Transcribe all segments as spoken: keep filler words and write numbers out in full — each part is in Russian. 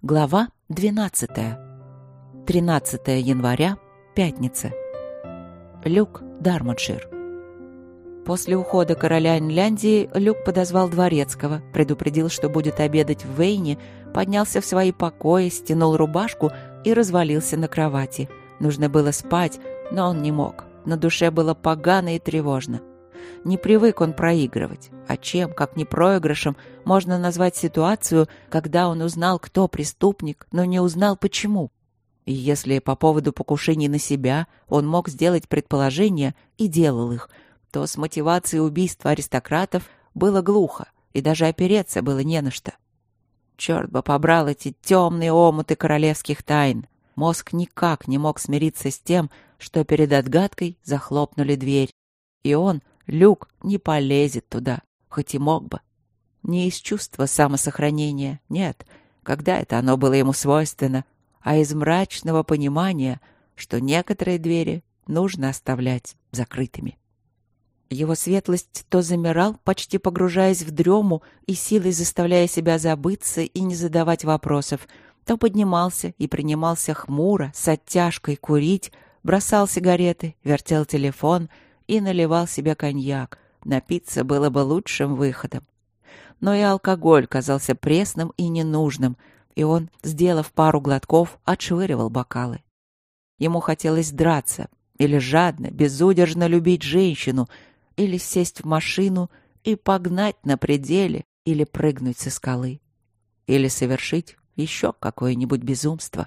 Глава двенадцатая. тринадцатое января, пятница. Люк, Дармоншир. После ухода короля Инляндии Люк подозвал дворецкого, предупредил, что будет обедать в Вейне, поднялся в свои покои, стянул рубашку и развалился на кровати. Нужно было спать, но он не мог. На душе было погано и тревожно. Не привык он проигрывать. А чем, как не проигрышем, можно назвать ситуацию, когда он узнал, кто преступник, но не узнал, почему? И если по поводу покушений на себя он мог сделать предположения и делал их, то с мотивацией убийства аристократов было глухо, и даже опереться было не на что. Черт бы побрал эти темные омуты королевских тайн. Мозг никак не мог смириться с тем, что перед отгадкой захлопнули дверь. И он, Люк, не полезет туда, хоть и мог бы. Не из чувства самосохранения, нет, когда это оно было ему свойственно, а из мрачного понимания, что некоторые двери нужно оставлять закрытыми. Его светлость то замирал, почти погружаясь в дрему и силой заставляя себя забыться и не задавать вопросов, то поднимался и принимался хмуро, с оттяжкой курить, бросал сигареты, вертел телефон и наливал себе коньяк. Напиться было бы лучшим выходом. Но и алкоголь казался пресным и ненужным, и он, сделав пару глотков, отшвыривал бокалы. Ему хотелось драться, или жадно, безудержно любить женщину, или сесть в машину и погнать на пределе, или прыгнуть со скалы, или совершить еще какое-нибудь безумство.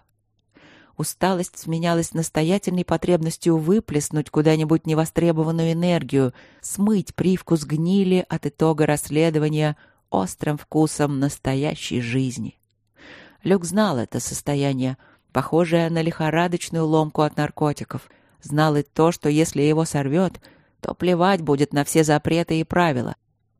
Усталость сменялась настоятельной потребностью выплеснуть куда-нибудь невостребованную энергию, смыть привкус гнили от итога расследования острым вкусом настоящей жизни. Люк знал это состояние, похожее на лихорадочную ломку от наркотиков. Знал и то, что если его сорвет, то плевать будет на все запреты и правила.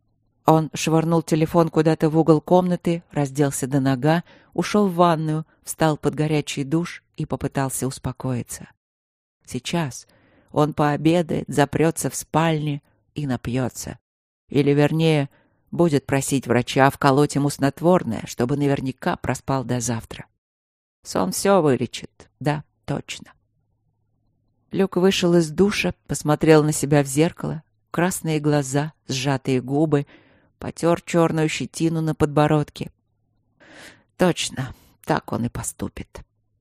Он швырнул телефон куда-то в угол комнаты, разделся до нога, ушел в ванную, встал под горячий душ и попытался успокоиться. Сейчас он пообедает, запрется в спальне и напьется. Или, вернее, будет просить врача вколоть ему снотворное, чтобы наверняка проспал до завтра. Сон все вылечит, да, точно. Люк вышел из душа, посмотрел на себя в зеркало, красные глаза, сжатые губы, потер черную щетину на подбородке. Точно, так он и поступит.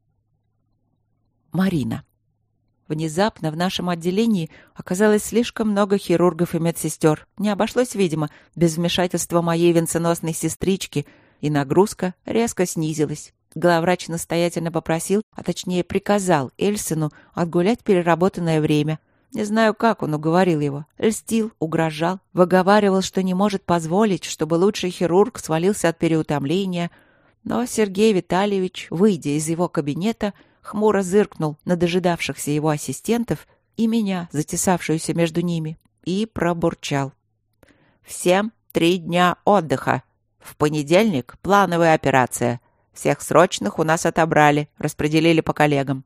Марина. Внезапно в нашем отделении оказалось слишком много хирургов и медсестер. Не обошлось, видимо, без вмешательства моей венценосной сестрички, и нагрузка резко снизилась. Главврач настоятельно попросил, а точнее приказал Эльсену отгулять переработанное время. Не знаю, как он уговорил его. Льстил, угрожал, выговаривал, что не может позволить, чтобы лучший хирург свалился от переутомления. Но Сергей Витальевич, выйдя из его кабинета, хмуро зыркнул на дожидавшихся его ассистентов и меня, затесавшуюся между ними, и пробурчал. «Всем три дня отдыха. В понедельник плановая операция. Всех срочных у нас отобрали, распределили по коллегам».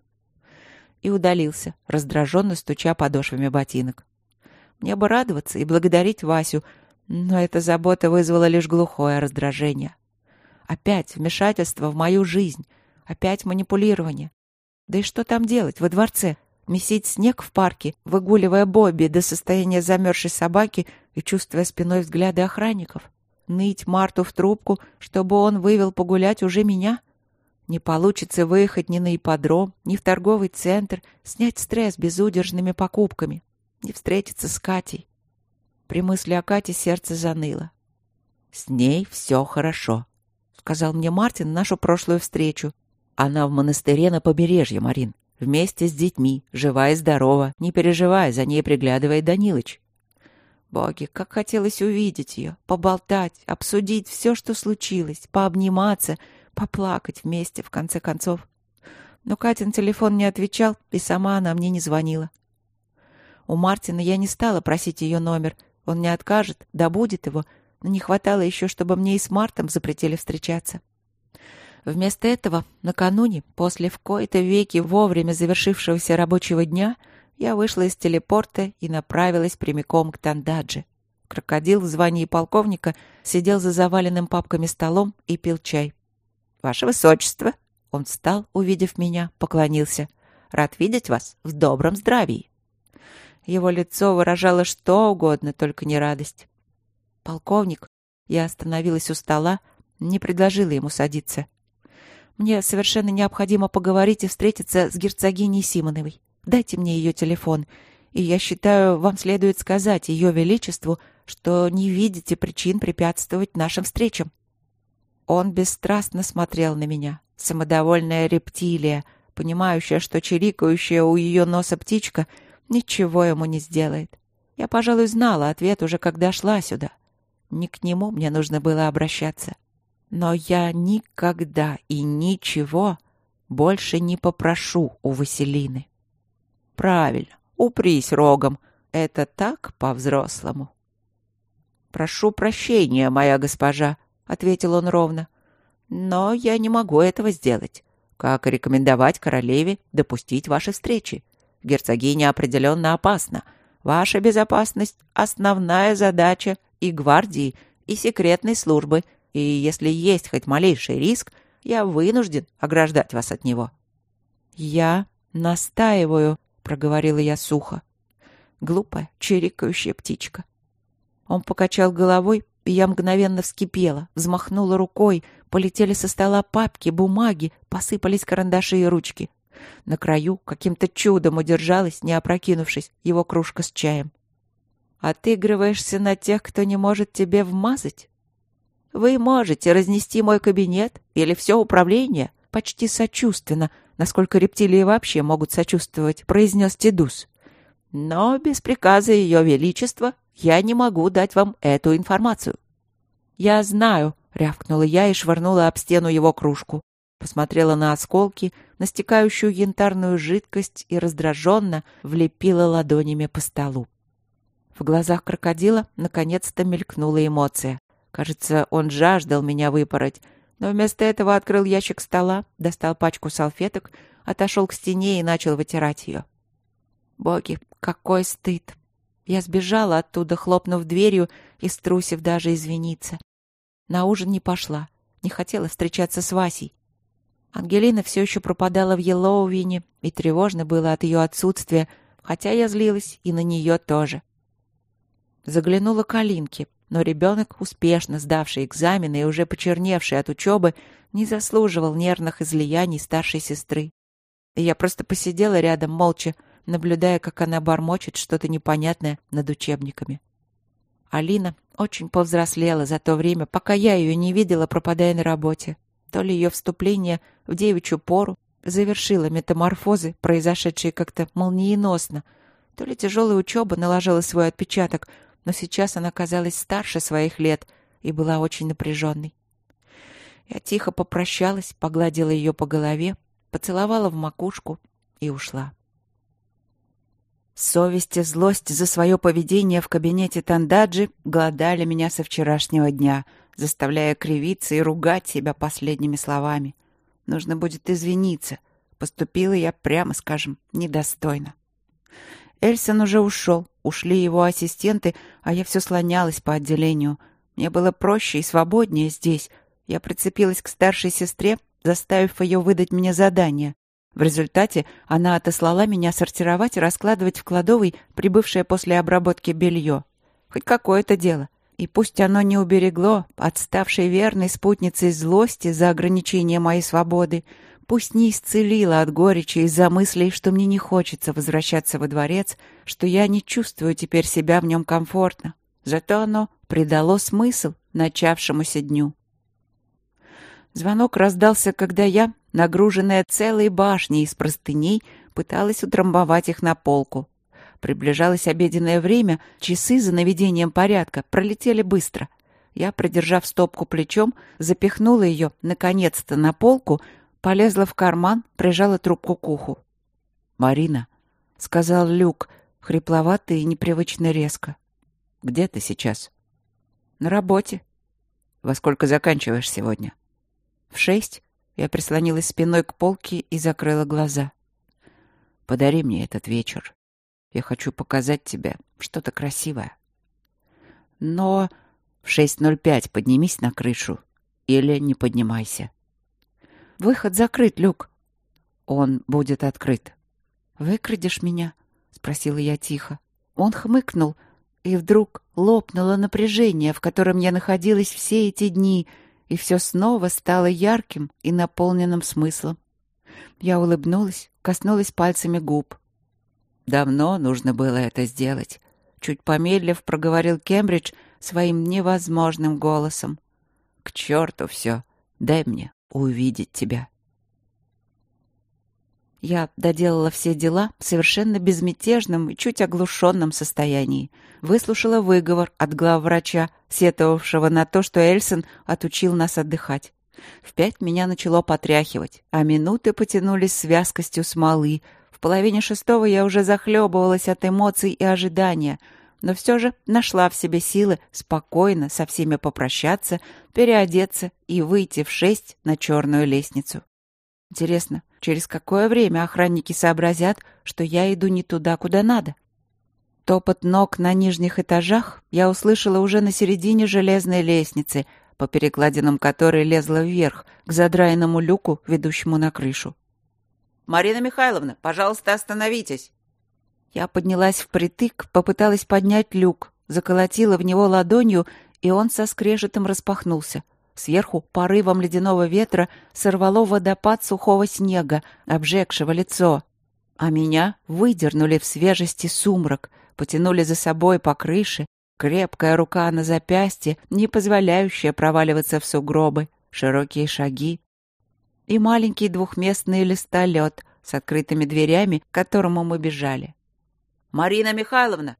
И удалился, раздраженно стуча подошвами ботинок. Мне бы радоваться и благодарить Васю, но эта забота вызвала лишь глухое раздражение. Опять вмешательство в мою жизнь, опять манипулирование. Да и что там делать во дворце? Месить снег в парке, выгуливая Бобби до состояния замерзшей собаки и чувствуя спиной взгляды охранников? Ныть Марту в трубку, чтобы он вывел погулять уже меня? Не получится выехать ни на ипподром, ни в торговый центр, снять стресс безудержными покупками, не встретиться с Катей. При мысли о Кате сердце заныло. «С ней все хорошо», — сказал мне Мартин нашу прошлую встречу. «Она в монастыре на побережье, Марин, вместе с детьми, жива и здорова, не переживай, за ней приглядывает Данилыч». Боги, как хотелось увидеть ее, поболтать, обсудить все, что случилось, пообниматься, поплакать вместе, в конце концов. Но Катин телефон не отвечал, и сама она мне не звонила. У Мартина я не стала просить ее номер. Он не откажет, добудет его, но не хватало еще, чтобы мне и с Мартом запретили встречаться. Вместо этого, накануне, после в кои-то веки вовремя завершившегося рабочего дня, я вышла из телепорта и направилась прямиком к Тандадже. Крокодил в звании полковника сидел за заваленным папками столом и пил чай. Ваше Высочество!» Он встал, увидев меня, поклонился. «Рад видеть вас в добром здравии!» Его лицо выражало что угодно, только не радость. «Полковник!» Я остановилась у стола, не предложила ему садиться. «Мне совершенно необходимо поговорить и встретиться с герцогиней Симоновой. Дайте мне ее телефон, и я считаю, вам следует сказать ее величеству, что не видите причин препятствовать нашим встречам». Он бесстрастно смотрел на меня, самодовольная рептилия, понимающая, что чирикающая у ее носа птичка ничего ему не сделает. Я, пожалуй, знала ответ уже, когда шла сюда. Не к нему мне нужно было обращаться. Но я никогда и ничего больше не попрошу у Василины. Правильно, упрись рогом. Это так по-взрослому. «Прошу прощения, моя госпожа», — ответил он ровно. «Но я не могу этого сделать. Как рекомендовать королеве допустить ваши встречи? Герцогиня определенно опасна. Ваша безопасность — основная задача и гвардии, и секретной службы, и если есть хоть малейший риск, я вынужден ограждать вас от него». «Я настаиваю», — проговорила я сухо. Глупая, чирикающая птичка. Он покачал головой, и я мгновенно вскипела, взмахнула рукой, полетели со стола папки, бумаги, посыпались карандаши и ручки. На краю каким-то чудом удержалась, не опрокинувшись, его кружка с чаем. «Отыгрываешься на тех, кто не может тебе вмазать? Вы можете разнести мой кабинет или все управление?» Почти сочувственно, насколько рептилии вообще могут сочувствовать, произнес Тедус. «Но без приказа Ее Величества я не могу дать вам эту информацию». «Я знаю», — рявкнула я и швырнула об стену его кружку. Посмотрела на осколки, на стекающую янтарную жидкость и раздраженно влепила ладонями по столу. В глазах крокодила наконец-то мелькнула эмоция. Кажется, он жаждал меня выпороть, но вместо этого открыл ящик стола, достал пачку салфеток, отошел к стене и начал вытирать ее. Боги, какой стыд! Я сбежала оттуда, хлопнув дверью и струсив даже извиниться. На ужин не пошла, не хотела встречаться с Васей. Ангелина все еще пропадала в Йеллоувине, и тревожно было от ее отсутствия, хотя я злилась и на нее тоже. Заглянула к Алинке, но ребенок, успешно сдавший экзамены и уже почерневший от учебы, не заслуживал нервных излияний старшей сестры. И я просто посидела рядом молча, наблюдая, как она бормочет что-то непонятное над учебниками. Алина очень повзрослела за то время, пока я ее не видела, пропадая на работе. То ли ее вступление в девичью пору завершило метаморфозы, произошедшие как-то молниеносно, то ли тяжелая учеба наложила свой отпечаток, но сейчас она казалась старше своих лет и была очень напряженной. Я тихо попрощалась, погладила ее по голове, поцеловала в макушку и ушла. Совесть и злость за свое поведение в кабинете Тандаджи голодали меня со вчерашнего дня, заставляя кривиться и ругать себя последними словами. Нужно будет извиниться. Поступила я, прямо скажем, недостойно. Эльсон уже ушел, ушли его ассистенты, а я все слонялась по отделению. Мне было проще и свободнее здесь. Я прицепилась к старшей сестре, заставив ее выдать мне задание. В результате она отослала меня сортировать и раскладывать в кладовой прибывшее после обработки белье. Хоть какое-то дело. И пусть оно не уберегло от ставшей верной спутницей злости за ограничение моей свободы, пусть не исцелило от горечи из-за мыслей, что мне не хочется возвращаться во дворец, что я не чувствую теперь себя в нем комфортно. Зато оно придало смысл начавшемуся дню. Звонок раздался, когда я, нагруженная целой башней из простыней, пыталась утрамбовать их на полку. Приближалось обеденное время, часы за наведением порядка пролетели быстро. Я, придержав стопку плечом, запихнула ее, наконец-то, на полку, полезла в карман, прижала трубку к уху. «Марина», — сказал Люк, хрипловато и непривычно резко. «Где ты сейчас?» «На работе». «Во сколько заканчиваешь сегодня?» «В шесть». Я прислонилась спиной к полке и закрыла глаза. «Подари мне этот вечер. Я хочу показать тебе что-то красивое». «Но...» «В шесть ноль пять поднимись на крышу. Или не поднимайся». Выход закрыт, Люк». «Он будет открыт». «Выкрадешь меня?» — спросила я тихо. Он хмыкнул, и вдруг лопнуло напряжение, в котором я находилась все эти дни, и все снова стало ярким и наполненным смыслом. Я улыбнулась, коснулась пальцами губ. «Давно нужно было это сделать», — чуть помедлив проговорил Кембридж своим невозможным голосом. «К черту все! Дай мне увидеть тебя». Я доделала все дела в совершенно безмятежном и чуть оглушенном состоянии. Выслушала выговор от главврача, сетовавшего на то, что Эльсон отучил нас отдыхать. В пять меня начало потряхивать, а минуты потянулись с вязкостью смолы. В половине шестого я уже захлебывалась от эмоций и ожидания, но все же нашла в себе силы спокойно со всеми попрощаться, переодеться и выйти в шесть на черную лестницу. Интересно, через какое время охранники сообразят, что я иду не туда, куда надо? Топот ног на нижних этажах я услышала уже на середине железной лестницы, по перекладинам которой лезла вверх, к задраенному люку, ведущему на крышу. «Марина Михайловна, пожалуйста, остановитесь!» Я поднялась впритык, попыталась поднять люк, заколотила в него ладонью, и он со скрежетом распахнулся. Сверху порывом ледяного ветра сорвало водопад сухого снега, обжегшего лицо. А меня выдернули в свежести сумрак, потянули за собой по крыше, крепкая рука на запястье, не позволяющая проваливаться в сугробы, широкие шаги и маленький двухместный листолет с открытыми дверями, к которому мы бежали. «Марина Михайловна!»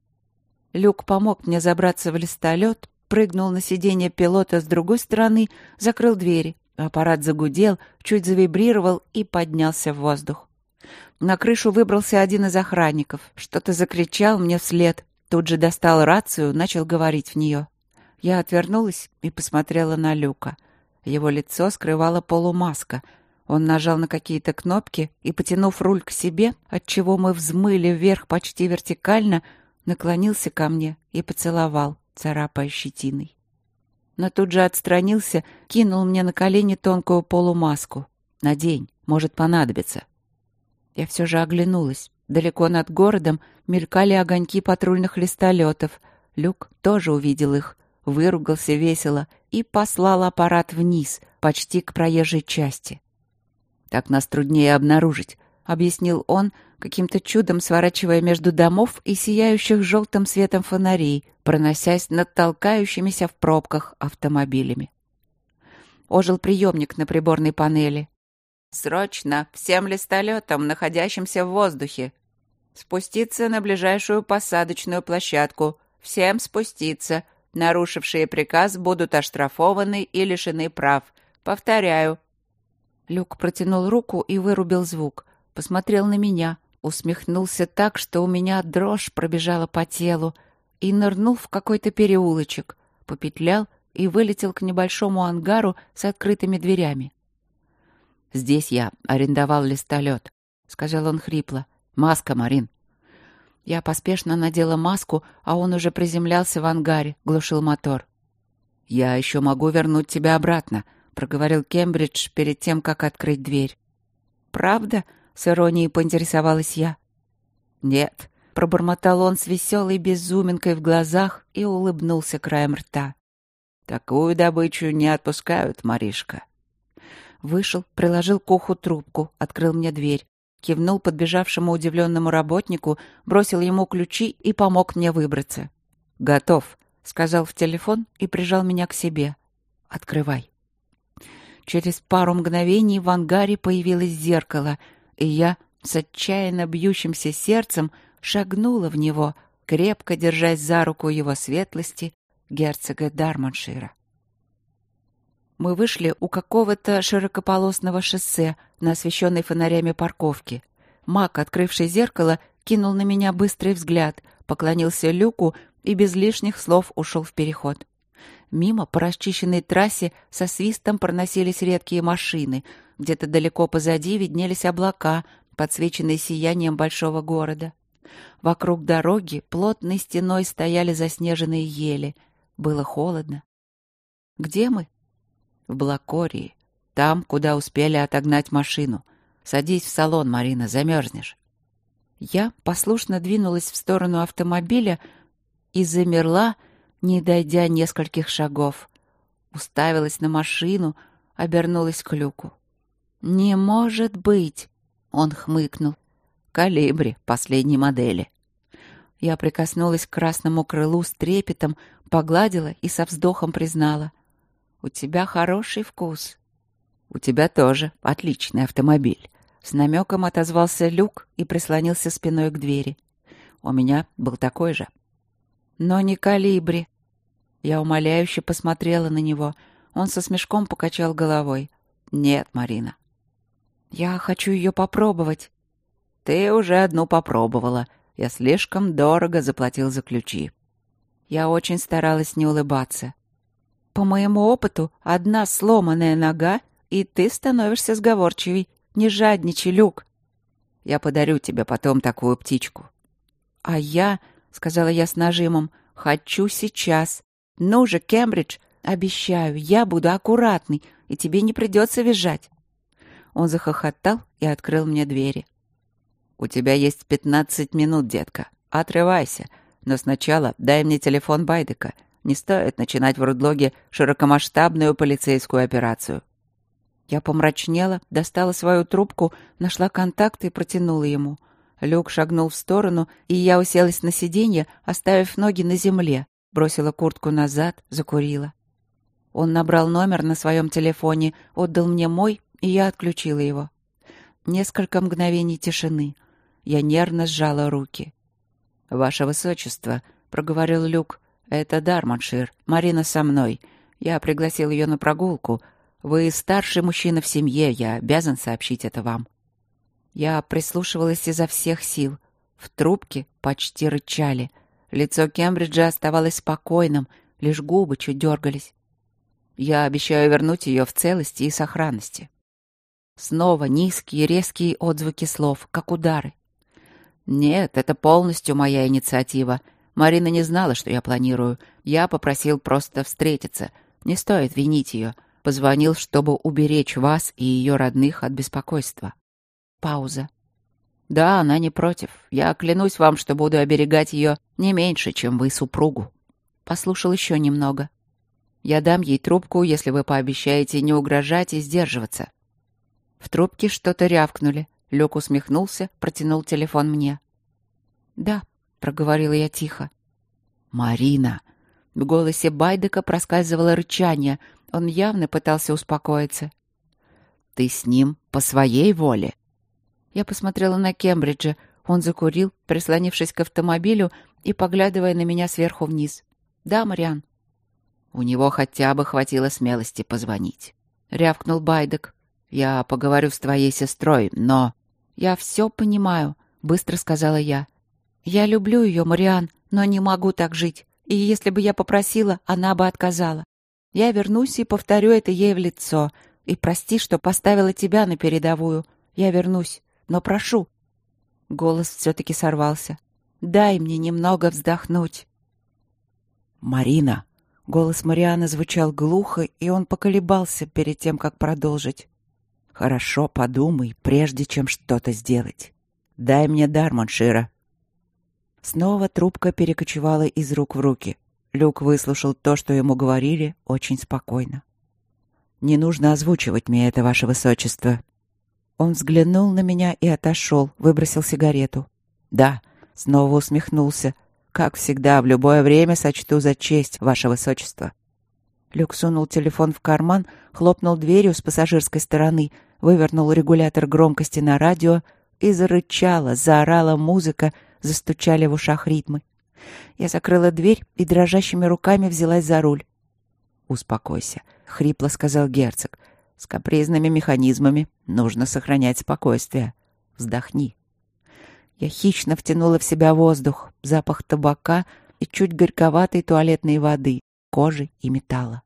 Люк помог мне забраться в листолет, прыгнул на сиденье пилота с другой стороны, закрыл двери. Аппарат загудел, чуть завибрировал и поднялся в воздух. На крышу выбрался один из охранников. Что-то закричал мне вслед. Тут же достал рацию, начал говорить в нее. Я отвернулась и посмотрела на Люка. Его лицо скрывала полумаска. Он нажал на какие-то кнопки и, потянув руль к себе, отчего мы взмыли вверх почти вертикально, наклонился ко мне и поцеловал, царапая щетиной. Но тут же отстранился, кинул мне на колени тонкую полумаску. «Надень, может понадобиться». Я все же оглянулась. Далеко над городом мелькали огоньки патрульных листолетов. Люк тоже увидел их, выругался весело и послал аппарат вниз, почти к проезжей части. «Так нас труднее обнаружить», — объяснил он, каким-то чудом сворачивая между домов и сияющих желтым светом фонарей, проносясь над толкающимися в пробках автомобилями. Ожил приемник на приборной панели. «Срочно! Всем листолетам, находящимся в воздухе! Спуститься на ближайшую посадочную площадку! Всем спуститься! Нарушившие приказ будут оштрафованы и лишены прав! Повторяю!» Люк протянул руку и вырубил звук. Посмотрел на меня, усмехнулся так, что у меня дрожь пробежала по телу, и нырнул в какой-то переулочек, попетлял и вылетел к небольшому ангару с открытыми дверями. «Здесь я арендовал листолет», — сказал он хрипло. «Маска, Марин». Я поспешно надела маску, а он уже приземлялся в ангаре, глушил мотор. «Я еще могу вернуть тебя обратно», — проговорил Кембридж перед тем, как открыть дверь. «Правда?» — с иронией поинтересовалась я. «Нет», — пробормотал он с веселой безуминкой в глазах и улыбнулся краем рта. «Такую добычу не отпускают, Маришка». Вышел, приложил к уху трубку, открыл мне дверь, кивнул подбежавшему удивленному работнику, бросил ему ключи и помог мне выбраться. «Готов», — сказал в телефон и прижал меня к себе. «Открывай». Через пару мгновений в ангаре появилось зеркало, и я с отчаянно бьющимся сердцем шагнула в него, крепко держась за руку его светлости, герцога Дармоншира. Мы вышли у какого-то широкополосного шоссе на освещенной фонарями парковке. Мак, открывший зеркало, кинул на меня быстрый взгляд, поклонился Люку и без лишних слов ушел в переход. Мимо по расчищенной трассе со свистом проносились редкие машины. Где-то далеко позади виднелись облака, подсвеченные сиянием большого города. Вокруг дороги плотной стеной стояли заснеженные ели. Было холодно. Где мы? В Блакории. Там, куда успели отогнать машину. Садись в салон, Марина, замерзнешь». Я послушно двинулась в сторону автомобиля и замерла, не дойдя нескольких шагов. Уставилась на машину, обернулась к Люку. «Не может быть!» — он хмыкнул. «Колибри последней модели». Я прикоснулась к красному крылу с трепетом, погладила и со вздохом признала. «У тебя хороший вкус». «У тебя тоже отличный автомобиль», — с намеком отозвался Люк и прислонился спиной к двери. «У меня был такой же». «Но не колибри». Я умоляюще посмотрела на него. Он со смешком покачал головой. «Нет, Марина». «Я хочу ее попробовать». «Ты уже одну попробовала. Я слишком дорого заплатил за ключи». Я очень старалась не улыбаться. «По моему опыту, одна сломанная нога, и ты становишься сговорчивей. Не жадничай, Люк». «Я подарю тебе потом такую птичку». «А я, — сказала я с нажимом, — хочу сейчас. Ну же, Кембридж, обещаю, я буду аккуратный, и тебе не придется визжать». Он захохотал и открыл мне двери. «У тебя есть пятнадцать минут, детка. Отрывайся. Но сначала дай мне телефон Байдека. Не стоит начинать в Рудлоге широкомасштабную полицейскую операцию». Я помрачнела, достала свою трубку, нашла контакт и протянула ему. Люк шагнул в сторону, и я уселась на сиденье, оставив ноги на земле, бросила куртку назад, закурила. Он набрал номер на своем телефоне, отдал мне мой, и я отключила его. Несколько мгновений тишины. Я нервно сжала руки. «Ваше Высочество», — проговорил Люк, — «это Дармоншир. Марина со мной. Я пригласил ее на прогулку. Вы старший мужчина в семье, я обязан сообщить это вам». Я прислушивалась изо всех сил. В трубке почти рычали. Лицо Кембриджа оставалось спокойным, лишь губы чуть дергались. «Я обещаю вернуть ее в целости и сохранности». Снова низкие резкие отзвуки слов, как удары. «Нет, это полностью моя инициатива. Марина не знала, что я планирую. Я попросил просто встретиться. Не стоит винить ее. Позвонил, чтобы уберечь вас и ее родных от беспокойства». Пауза. «Да, она не против. Я клянусь вам, что буду оберегать ее не меньше, чем вы супругу». Послушал еще немного. «Я дам ей трубку, если вы пообещаете не угрожать и сдерживаться». В трубке что-то рявкнули. Люк усмехнулся, протянул телефон мне. «Да», — проговорила я тихо. «Марина!» В голосе Байдека проскальзывало рычание. Он явно пытался успокоиться. «Ты с ним по своей воле?» Я посмотрела на Кембриджа. Он закурил, прислонившись к автомобилю и поглядывая на меня сверху вниз. «Да, Мариан». «У него хотя бы хватило смелости позвонить», — рявкнул Байдек. «Я поговорю с твоей сестрой, но...» «Я все понимаю», — быстро сказала я. «Я люблю ее, Мариан, но не могу так жить. И если бы я попросила, она бы отказала. Я вернусь и повторю это ей в лицо. И прости, что поставила тебя на передовую. Я вернусь, но прошу». Голос все-таки сорвался. «Дай мне немного вздохнуть». «Марина!» Голос Марианы звучал глухо, и он поколебался перед тем, как продолжить. «Хорошо подумай, прежде чем что-то сделать. Дай мне Дармоншира». Снова трубка перекочевала из рук в руки. Люк выслушал то, что ему говорили, очень спокойно. «Не нужно озвучивать мне это, ваше высочество». Он взглянул на меня и отошел, выбросил сигарету. «Да», — снова усмехнулся. «Как всегда, в любое время сочту за честь, ваше высочество». Люк сунул телефон в карман, хлопнул дверью с пассажирской стороны, вывернул регулятор громкости на радио, и зарычала, заорала музыка, застучали в ушах ритмы. Я закрыла дверь и дрожащими руками взялась за руль. «Успокойся», — хрипло сказал герцог. «С капризными механизмами нужно сохранять спокойствие. Вздохни». Я хищно втянула в себя воздух, запах табака и чуть горьковатой туалетной воды, кожи и металла.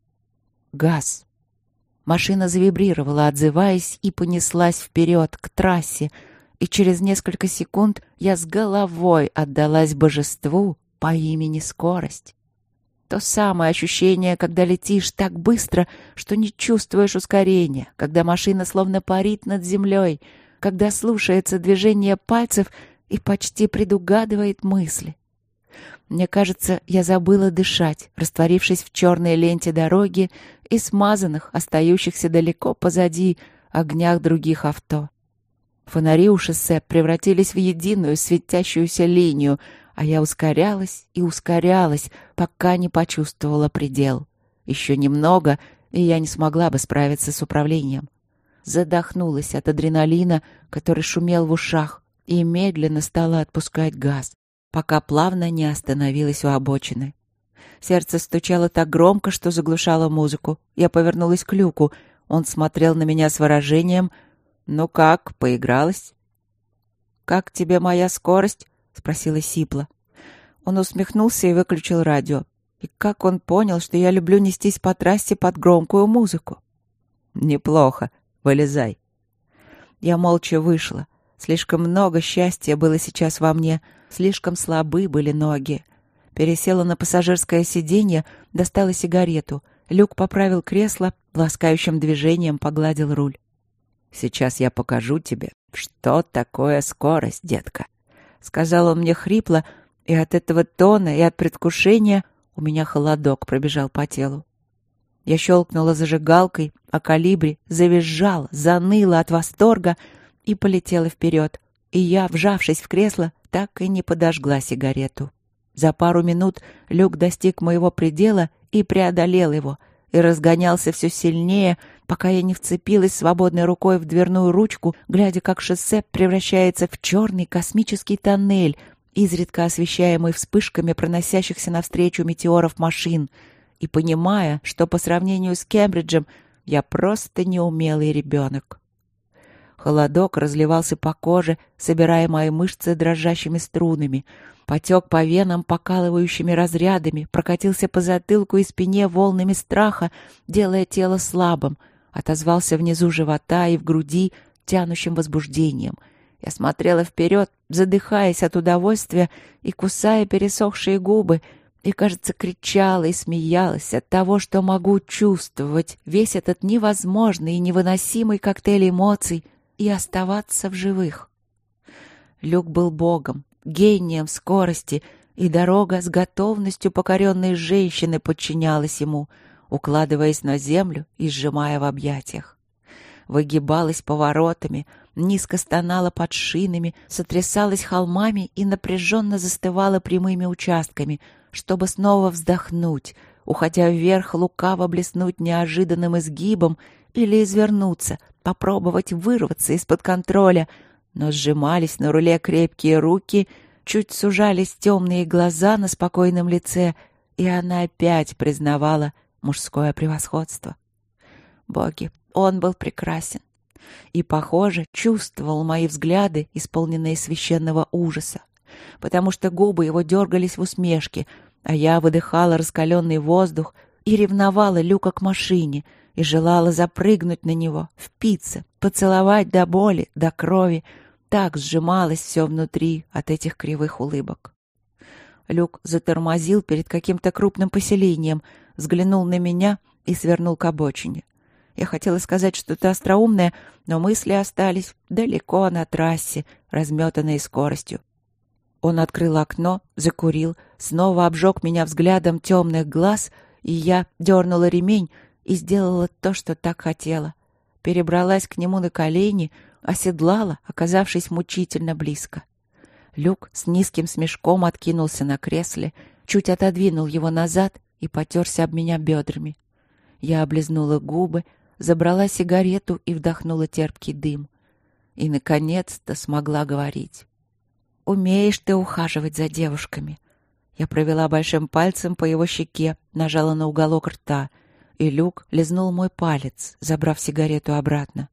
Газ. Машина завибрировала, отзываясь, и понеслась вперед, к трассе, и через несколько секунд я с головой отдалась божеству по имени Скорость. То самое ощущение, когда летишь так быстро, что не чувствуешь ускорения, когда машина словно парит над землей, когда слушается движение пальцев и почти предугадывает мысли. Мне кажется, я забыла дышать, растворившись в черной ленте дороги и смазанных, остающихся далеко позади, огнях других авто. Фонари у шоссе превратились в единую светящуюся линию, а я ускорялась и ускорялась, пока не почувствовала предел. Еще немного, и я не смогла бы справиться с управлением. Задохнулась от адреналина, который шумел в ушах, и медленно стала отпускать газ, пока плавно не остановилась у обочины. Сердце стучало так громко, что заглушало музыку. Я повернулась к Люку. Он смотрел на меня с выражением: «Ну как, поигралась?» «Как тебе моя скорость?» — спросила сипло. Он усмехнулся и выключил радио. И как он понял, что я люблю нестись по трассе под громкую музыку? «Неплохо. Вылезай». Я молча вышла. Слишком много счастья было сейчас во мне, слишком слабы были ноги. Пересела на пассажирское сиденье, достала сигарету. Люк поправил кресло, ласкающим движением погладил руль. «Сейчас я покажу тебе, что такое скорость, детка», — сказал он мне хрипло, и от этого тона и от предвкушения у меня холодок пробежал по телу. Я щелкнула зажигалкой, а калибри завизжал, заныла от восторга и полетела вперед. И я, вжавшись в кресло, так и не подожгла сигарету. За пару минут Люк достиг моего предела и преодолел его, и разгонялся все сильнее, пока я не вцепилась свободной рукой в дверную ручку, глядя, как шоссе превращается в черный космический тоннель, изредка освещаемый вспышками проносящихся навстречу метеоров машин, и понимая, что по сравнению с Кембриджем я просто неумелый ребенок. Холодок разливался по коже, собирая мои мышцы дрожащими струнами, потек по венам покалывающими разрядами, прокатился по затылку и спине волнами страха, делая тело слабым, отозвался внизу живота и в груди тянущим возбуждением. Я смотрела вперед, задыхаясь от удовольствия и кусая пересохшие губы, и, кажется, кричала и смеялась от того, что могу чувствовать весь этот невозможный и невыносимый коктейль эмоций и оставаться в живых. Люк был богом, гением скорости, и дорога с готовностью покоренной женщины подчинялась ему, укладываясь на землю и сжимая в объятиях. Выгибалась поворотами, низко стонала под шинами, сотрясалась холмами и напряженно застывала прямыми участками, чтобы снова вздохнуть, уходя вверх, лукаво блеснуть неожиданным изгибом или извернуться, попробовать вырваться из-под контроля, но сжимались на руле крепкие руки, чуть сужались темные глаза на спокойном лице, и она опять признавала мужское превосходство. Боги, он был прекрасен и, похоже, чувствовал мои взгляды, исполненные священного ужаса, потому что губы его дергались в усмешке, а я выдыхала раскаленный воздух и ревновала Люка к машине и желала запрыгнуть на него, впиться, поцеловать до боли, до крови. Так сжималось все внутри от этих кривых улыбок. Люк затормозил перед каким-то крупным поселением, взглянул на меня и свернул к обочине. Я хотела сказать что-то остроумное, но мысли остались далеко на трассе, разметанные скоростью. Он открыл окно, закурил, снова обжег меня взглядом темных глаз, и я дернула ремень и сделала то, что так хотела. Перебралась к нему на колени, оседлала, оказавшись мучительно близко. Люк с низким смешком откинулся на кресле, чуть отодвинул его назад и потерся об меня бедрами. Я облизнула губы, забрала сигарету и вдохнула терпкий дым. И, наконец-то, смогла говорить. «Умеешь ты ухаживать за девушками». Я провела большим пальцем по его щеке, нажала на уголок рта, и Люк лизнул мой палец, забрав сигарету обратно.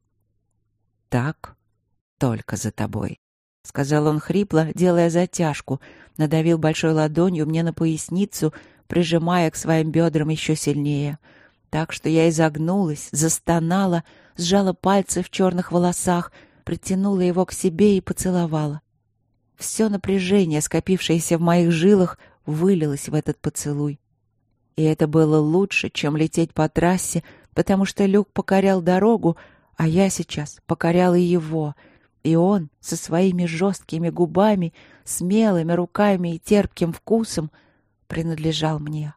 «Так, только за тобой», — сказал он хрипло, делая затяжку, надавил большой ладонью мне на поясницу, прижимая к своим бедрам еще сильнее, так что я изогнулась, застонала, сжала пальцы в черных волосах, притянула его к себе и поцеловала. Все напряжение, скопившееся в моих жилах, вылилось в этот поцелуй. И это было лучше, чем лететь по трассе, потому что Люк покорял дорогу, а я сейчас покоряла его. И он со своими жесткими губами, смелыми руками и терпким вкусом принадлежал мне.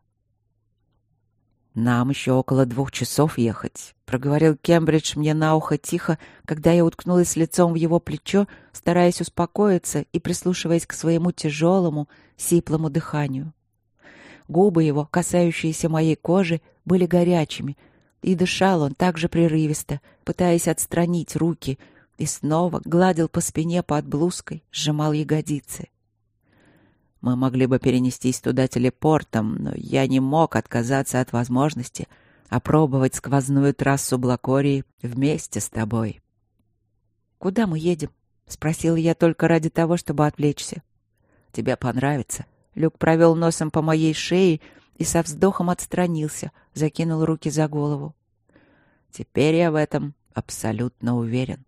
«Нам еще около двух часов ехать», — проговорил Кембридж мне на ухо тихо, когда я уткнулась лицом в его плечо, стараясь успокоиться и прислушиваясь к своему тяжелому, сиплому дыханию. Губы его, касающиеся моей кожи, были горячими, и дышал он так же прерывисто, пытаясь отстранить руки, и снова гладил по спине под блузкой, сжимал ягодицы. Мы могли бы перенестись туда телепортом, но я не мог отказаться от возможности опробовать сквозную трассу Блакории вместе с тобой. «Куда мы едем?» — спросила я только ради того, чтобы отвлечься. «Тебе понравится». Люк провел носом по моей шее и со вздохом отстранился, закинул руки за голову. «Теперь я в этом абсолютно уверен».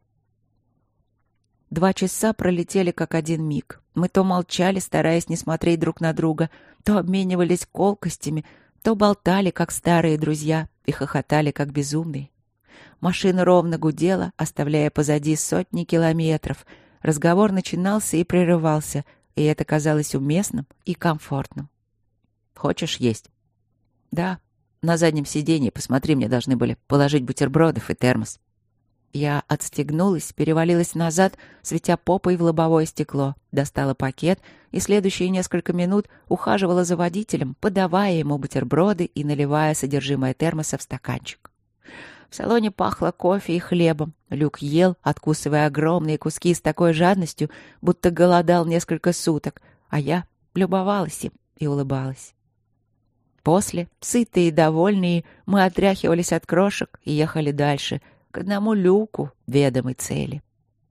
Два часа пролетели как один миг. Мы то молчали, стараясь не смотреть друг на друга, то обменивались колкостями, то болтали, как старые друзья, и хохотали, как безумные. Машина ровно гудела, оставляя позади сотни километров. Разговор начинался и прерывался, и это казалось уместным и комфортным. «Хочешь есть?» «Да. На заднем сиденье, посмотри, мне должны были положить бутербродов и термос». Я отстегнулась, перевалилась назад, светя попой в лобовое стекло, достала пакет и следующие несколько минут ухаживала за водителем, подавая ему бутерброды и наливая содержимое термоса в стаканчик. В салоне пахло кофе и хлебом. Люк ел, откусывая огромные куски с такой жадностью, будто голодал несколько суток, а я любовалась им и улыбалась. После, сытые и довольные, мы отряхивались от крошек и ехали дальше, к одному Люку ведомой цели.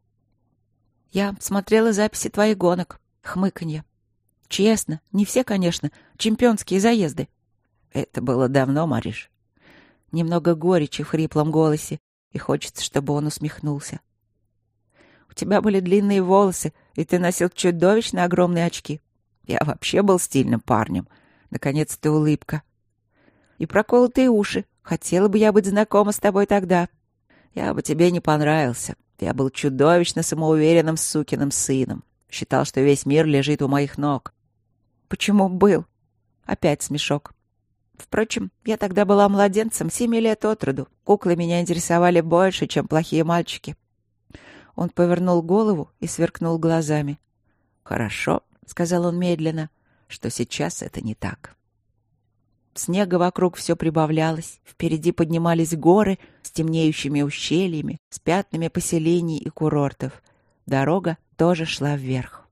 «Я смотрела записи твоих гонок», — хмыканье. «Честно, не все, конечно, чемпионские заезды». «Это было давно, Мариш». Немного горечи в хриплом голосе, и хочется, чтобы он усмехнулся. «У тебя были длинные волосы, и ты носил чудовищно огромные очки. Я вообще был стильным парнем. Наконец-то улыбка. И проколотые уши. Хотела бы я быть знакома с тобой тогда. Я бы тебе не понравился. Я был чудовищно самоуверенным сукиным сыном. Считал, что весь мир лежит у моих ног». «Почему был?» Опять смешок. «Впрочем, я тогда была младенцем, семи лет от роду. Куклы меня интересовали больше, чем плохие мальчики». Он повернул голову и сверкнул глазами. «Хорошо», — сказал он медленно, — «что сейчас это не так». Снега вокруг все прибавлялось, впереди поднимались горы с темнеющими ущельями, с пятнами поселений и курортов. Дорога тоже шла вверх.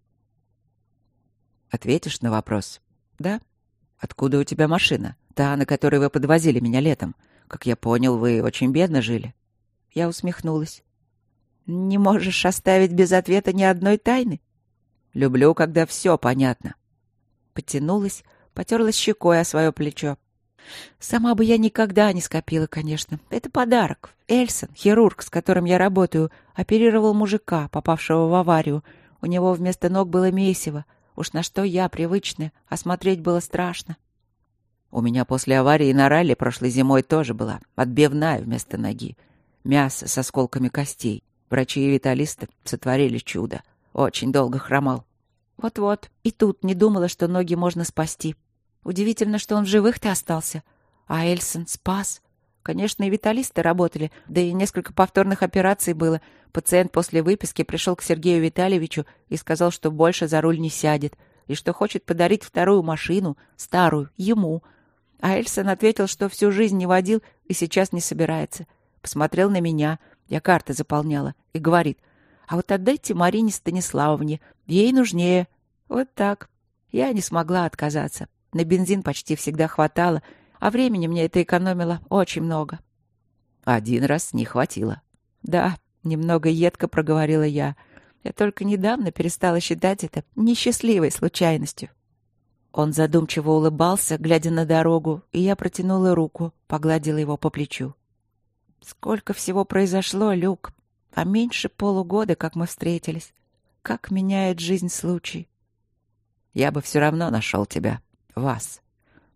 «Ответишь на вопрос?» «Да». «Откуда у тебя машина? Та, на которой вы подвозили меня летом. Как я понял, вы очень бедно жили». Я усмехнулась. «Не можешь оставить без ответа ни одной тайны?» «Люблю, когда все понятно». Потянулась, потерлась щекой о свое плечо. Сама бы я никогда не скопила, конечно. Это подарок. Эльсон, хирург, с которым я работаю, оперировал мужика, попавшего в аварию. У него вместо ног было месиво. Уж на что я, привычная, а смотреть было страшно. У меня после аварии на ралли прошлой зимой тоже была отбивная вместо ноги. Мясо с осколками костей. Врачи и виталисты сотворили чудо. Очень долго хромал. Вот-вот. И тут не думала, что ноги можно спасти. Удивительно, что он в живых-то остался. А Эльсон спас. Конечно, и виталисты работали, да и несколько повторных операций было. Пациент после выписки пришел к Сергею Витальевичу и сказал, что больше за руль не сядет, и что хочет подарить вторую машину, старую, ему. А Эльсон ответил, что всю жизнь не водил и сейчас не собирается. Посмотрел на меня, я карты заполняла, и говорит: «А вот отдайте Марине Станиславовне, ей нужнее». Вот так. Я не смогла отказаться. На бензин почти всегда хватало, а времени мне это экономило очень много. Один раз не хватило. Да, немного едко проговорила я. Я только недавно перестала считать это несчастливой случайностью. Он задумчиво улыбался, глядя на дорогу, и я протянула руку, погладила его по плечу. Сколько всего произошло, Люк. А меньше полугода, как мы встретились. Как меняет жизнь случай. Я бы все равно нашел тебя. Вас.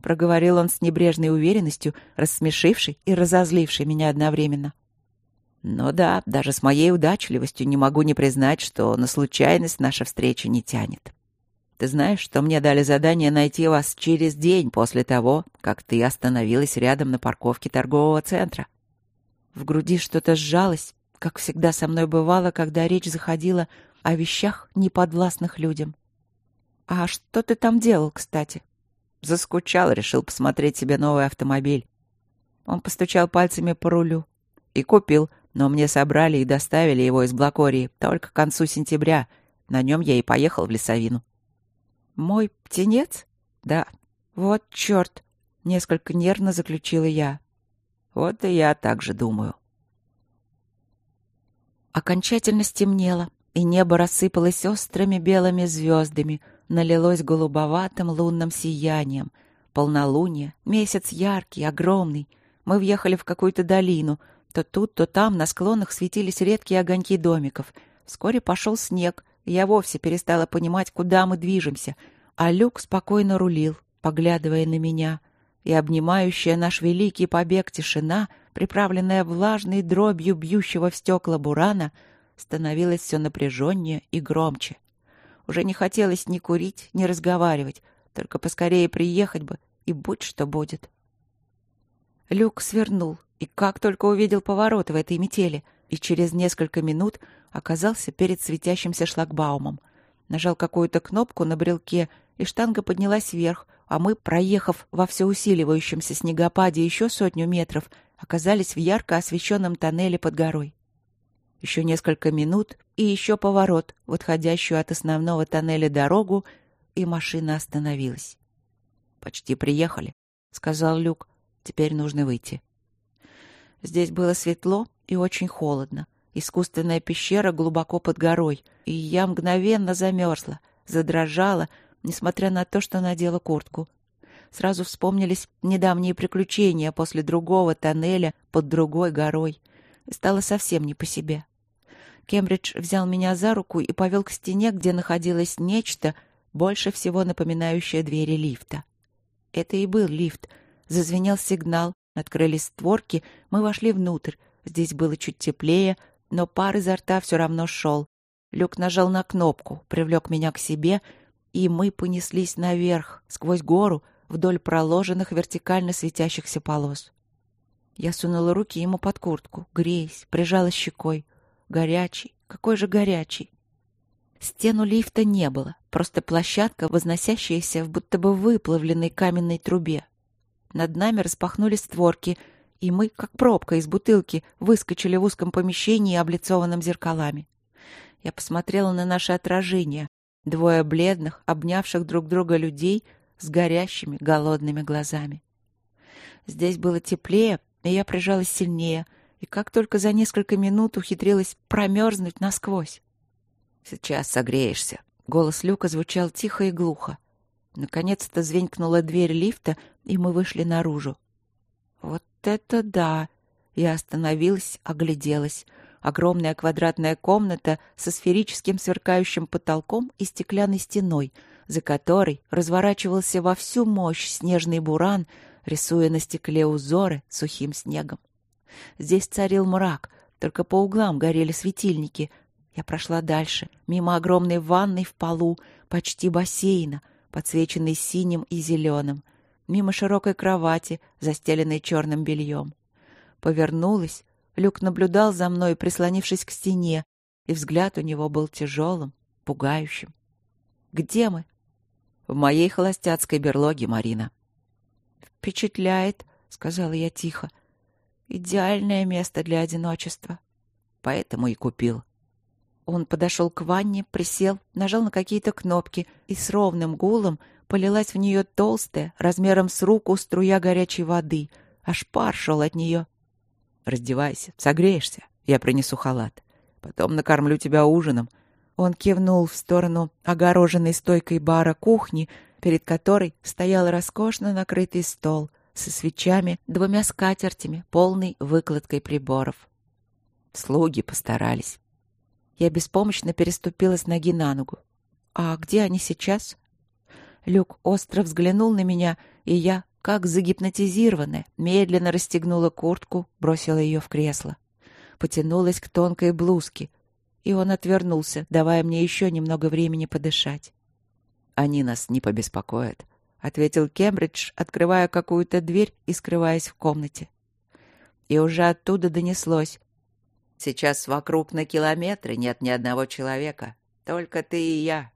проговорил он с небрежной уверенностью, рассмешивший и разозливший меня одновременно. «Ну да, даже с моей удачливостью не могу не признать, что на случайность наша встреча не тянет. Ты знаешь, что мне дали задание найти вас через день после того, как ты остановилась рядом на парковке торгового центра?» В груди что-то сжалось, как всегда со мной бывало, когда речь заходила о вещах, неподвластных людям. «А что ты там делал, кстати?» «Заскучал, решил посмотреть себе новый автомобиль». Он постучал пальцами по рулю. «И купил, но мне собрали и доставили его из Блакории только к концу сентября. На нем я и поехал в лесовину». «Мой птенец?» «Да». «Вот черт!» — несколько нервно заключила я. «Вот и я так же думаю». Окончательно стемнело, и небо рассыпалось острыми белыми звездами, налилось голубоватым лунным сиянием. Полнолуние, месяц яркий, огромный. Мы въехали в какую-то долину. То тут, то там на склонах светились редкие огоньки домиков. Вскоре пошел снег, и я вовсе перестала понимать, куда мы движемся. А Люк спокойно рулил, поглядывая на меня. И обнимающая наш великий побег тишина, приправленная влажной дробью бьющего в стекла бурана, становилась все напряженнее и громче. Уже не хотелось ни курить, ни разговаривать, только поскорее приехать бы, и будь что будет. Люк свернул, и как только увидел поворот в этой метели, и через несколько минут оказался перед светящимся шлагбаумом. Нажал какую-то кнопку на брелке, и штанга поднялась вверх, а мы, проехав во все усиливающемся снегопаде еще сотню метров, оказались в ярко освещенном тоннеле под горой. Еще несколько минут и еще поворот в отходящую от основного тоннеля дорогу, и машина остановилась. «Почти приехали», — сказал Люк. «Теперь нужно выйти». Здесь было светло и очень холодно. Искусственная пещера глубоко под горой, и я мгновенно замерзла, задрожала, несмотря на то, что надела куртку. Сразу вспомнились недавние приключения после другого тоннеля под другой горой. И стало совсем не по себе. Кембридж взял меня за руку и повел к стене, где находилось нечто, больше всего напоминающее двери лифта. Это и был лифт. Зазвенел сигнал, открылись створки, мы вошли внутрь. Здесь было чуть теплее, но пар изо рта все равно шел. Люк нажал на кнопку, привлек меня к себе, и мы понеслись наверх, сквозь гору, вдоль проложенных вертикально светящихся полос. Я сунула руки ему под куртку, греясь, прижала щекой. Горячий, какой же горячий. Стену лифта не было, просто площадка, возносящаяся в будто бы выплавленной каменной трубе. Над нами распахнулись створки, и мы, как пробка из бутылки, выскочили в узком помещении, облицованном зеркалами. Я посмотрела на наше отражение, двое бледных, обнявших друг друга людей с горящими, голодными глазами. Здесь было теплее, и я прижалась сильнее, и как только за несколько минут ухитрилась промерзнуть насквозь. «Сейчас согреешься». Голос Люка звучал тихо и глухо. Наконец-то звенькнула дверь лифта, и мы вышли наружу. Вот это да! Я остановилась, огляделась. Огромная квадратная комната со сферическим сверкающим потолком и стеклянной стеной, за которой разворачивался во всю мощь снежный буран, рисуя на стекле узоры сухим снегом. Здесь царил мрак, только по углам горели светильники. Я прошла дальше, мимо огромной ванной в полу, почти бассейна, подсвеченной синим и зеленым, мимо широкой кровати, застеленной черным бельем. Повернулась. Люк наблюдал за мной, прислонившись к стене, и взгляд у него был тяжелым, пугающим. «Где мы?» «В моей холостяцкой берлоге, Марина». «Впечатляет», — сказала я тихо. «Идеальное место для одиночества». «Поэтому и купил». Он подошел к ванне, присел, нажал на какие-то кнопки, и с ровным гулом полилась в нее толстая, размером с руку, струя горячей воды. Аж пар шел от нее. «Раздевайся, согреешься, я принесу халат. Потом накормлю тебя ужином». Он кивнул в сторону огороженной стойкой бара кухни, перед которой стоял роскошно накрытый стол со свечами, двумя скатертями, полной выкладкой приборов. Слуги постарались. Я беспомощно переступила с ноги на ногу. «А где они сейчас?» Люк остро взглянул на меня, и я, как загипнотизированная, медленно расстегнула куртку, бросила ее в кресло. Потянулась к тонкой блузке, и он отвернулся, давая мне еще немного времени подышать. «Они нас не побеспокоят», — ответил Кембридж, открывая какую-то дверь и скрываясь в комнате. И уже оттуда донеслось: «Сейчас вокруг на километры нет ни одного человека, только ты и я».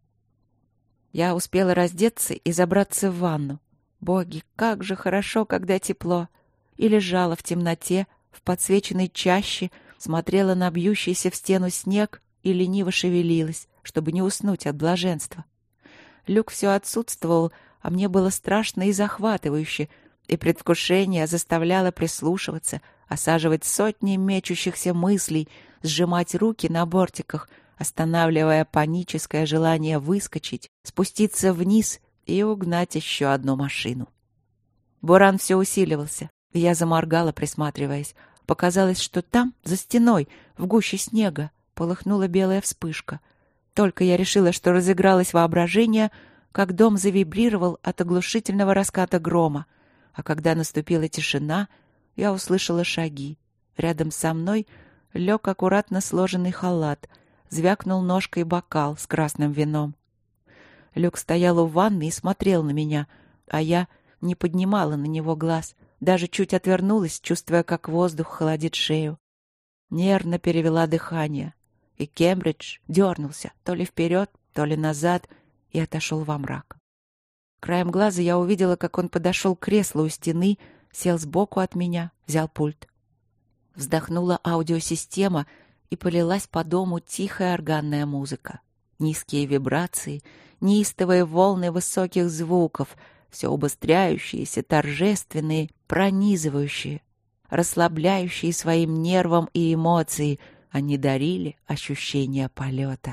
Я успела раздеться и забраться в ванну. Боги, как же хорошо, когда тепло! И лежала в темноте, в подсвеченной чаще, смотрела на бьющийся в стену снег и лениво шевелилась, чтобы не уснуть от блаженства. Люк все отсутствовал, а мне было страшно и захватывающе, и предвкушение заставляло прислушиваться, осаживать сотни мечущихся мыслей, сжимать руки на бортиках, останавливая паническое желание выскочить, спуститься вниз и угнать еще одну машину. Буран все усиливался, и я заморгала, присматриваясь. Показалось, что там, за стеной, в гуще снега, полыхнула белая вспышка. Только я решила, что разыгралось воображение, как дом завибрировал от оглушительного раската грома, а когда наступила тишина, я услышала шаги. Рядом со мной лег аккуратно сложенный халат, звякнул ножкой бокал с красным вином. Люк стоял у ванны и смотрел на меня, а я не поднимала на него глаз, даже чуть отвернулась, чувствуя, как воздух холодит шею. Нервно перевела дыхание, и Кембридж дернулся то ли вперед, то ли назад и отошел во мрак. Краем глаза я увидела, как он подошел к креслу у стены, сел сбоку от меня, взял пульт. Вздохнула аудиосистема, и полилась по дому тихая органная музыка. Низкие вибрации, неистовые волны высоких звуков, все убыстряющиеся, торжественные, пронизывающие, расслабляющие своим нервам и эмоции, они дарили ощущение полета.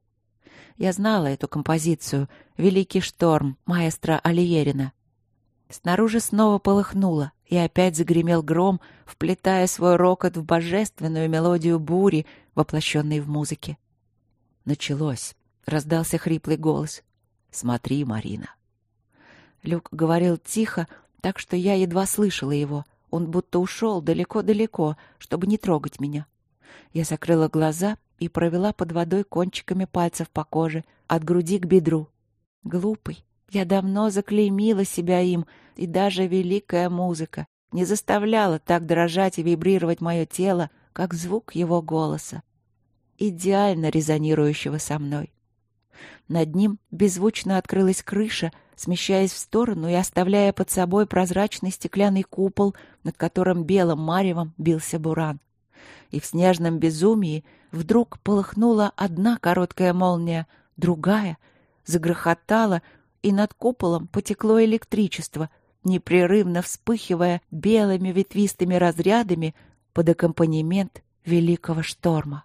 Я знала эту композицию «Великий шторм» маэстро Альерина. Снаружи снова полыхнуло, и опять загремел гром, вплетая свой рокот в божественную мелодию бури, воплощенной в музыке. «Началось», — раздался хриплый голос. «Смотри, Марина». Люк говорил тихо, так что я едва слышала его. Он будто ушел далеко-далеко, чтобы не трогать меня. Я закрыла глаза и провела под водой кончиками пальцев по коже, от груди к бедру. Глупый. Я давно заклеймила себя им, и даже великая музыка не заставляла так дрожать и вибрировать мое тело, как звук его голоса, идеально резонирующего со мной. Над ним беззвучно открылась крыша, смещаясь в сторону и оставляя под собой прозрачный стеклянный купол, над которым белым маревом бился буран. И в снежном безумии вдруг полыхнула одна короткая молния, другая загрохотала, и над куполом потекло электричество, непрерывно вспыхивая белыми ветвистыми разрядами под аккомпанемент великого шторма.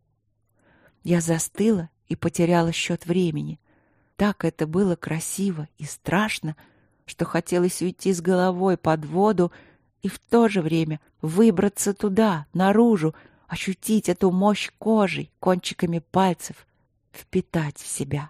Я застыла и потеряла счет времени. Так это было красиво и страшно, что хотелось уйти с головой под воду и в то же время выбраться туда, наружу, ощутить эту мощь кожей, кончиками пальцев, впитать в себя.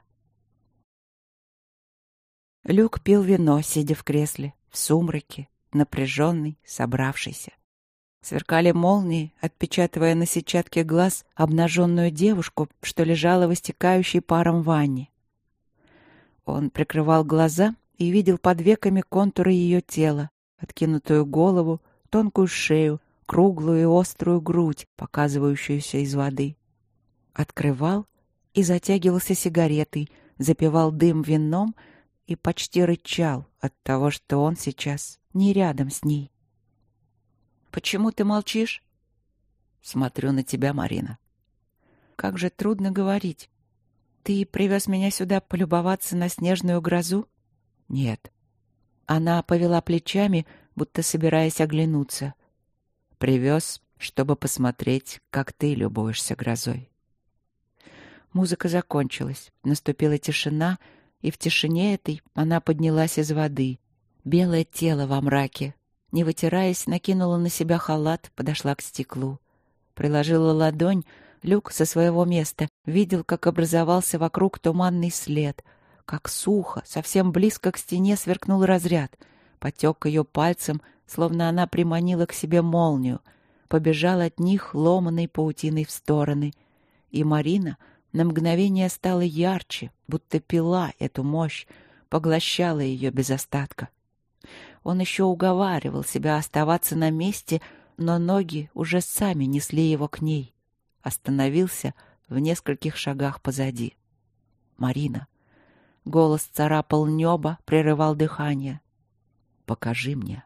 Люк пил вино, сидя в кресле, в сумраке, напряженный, собравшийся. Сверкали молнии, отпечатывая на сетчатке глаз обнаженную девушку, что лежала в истекающей паром ванне. Он прикрывал глаза и видел под веками контуры ее тела, откинутую голову, тонкую шею, круглую и острую грудь, показывающуюся из воды. Открывал и затягивался сигаретой, запивал дым вином и почти рычал от того, что он сейчас не рядом с ней. «Почему ты молчишь?» «Смотрю на тебя, Марина». «Как же трудно говорить. Ты привез меня сюда полюбоваться на снежную грозу?» «Нет». Она повела плечами, будто собираясь оглянуться. «Привез, чтобы посмотреть, как ты любуешься грозой». Музыка закончилась, наступила тишина, и в тишине этой она поднялась из воды. Белое тело во мраке. Не вытираясь, накинула на себя халат, подошла к стеклу. Приложила ладонь, Люк со своего места видел, как образовался вокруг туманный след, как сухо, совсем близко к стене сверкнул разряд. потек к ее пальцам, словно она приманила к себе молнию, побежал от них ломаной паутиной в стороны. И Марина на мгновение стала ярче, будто пила эту мощь, поглощала ее без остатка. Он еще уговаривал себя оставаться на месте, но ноги уже сами несли его к ней. Остановился в нескольких шагах позади. «Марина!» Голос царапал небо, прерывал дыхание. «Покажи мне!»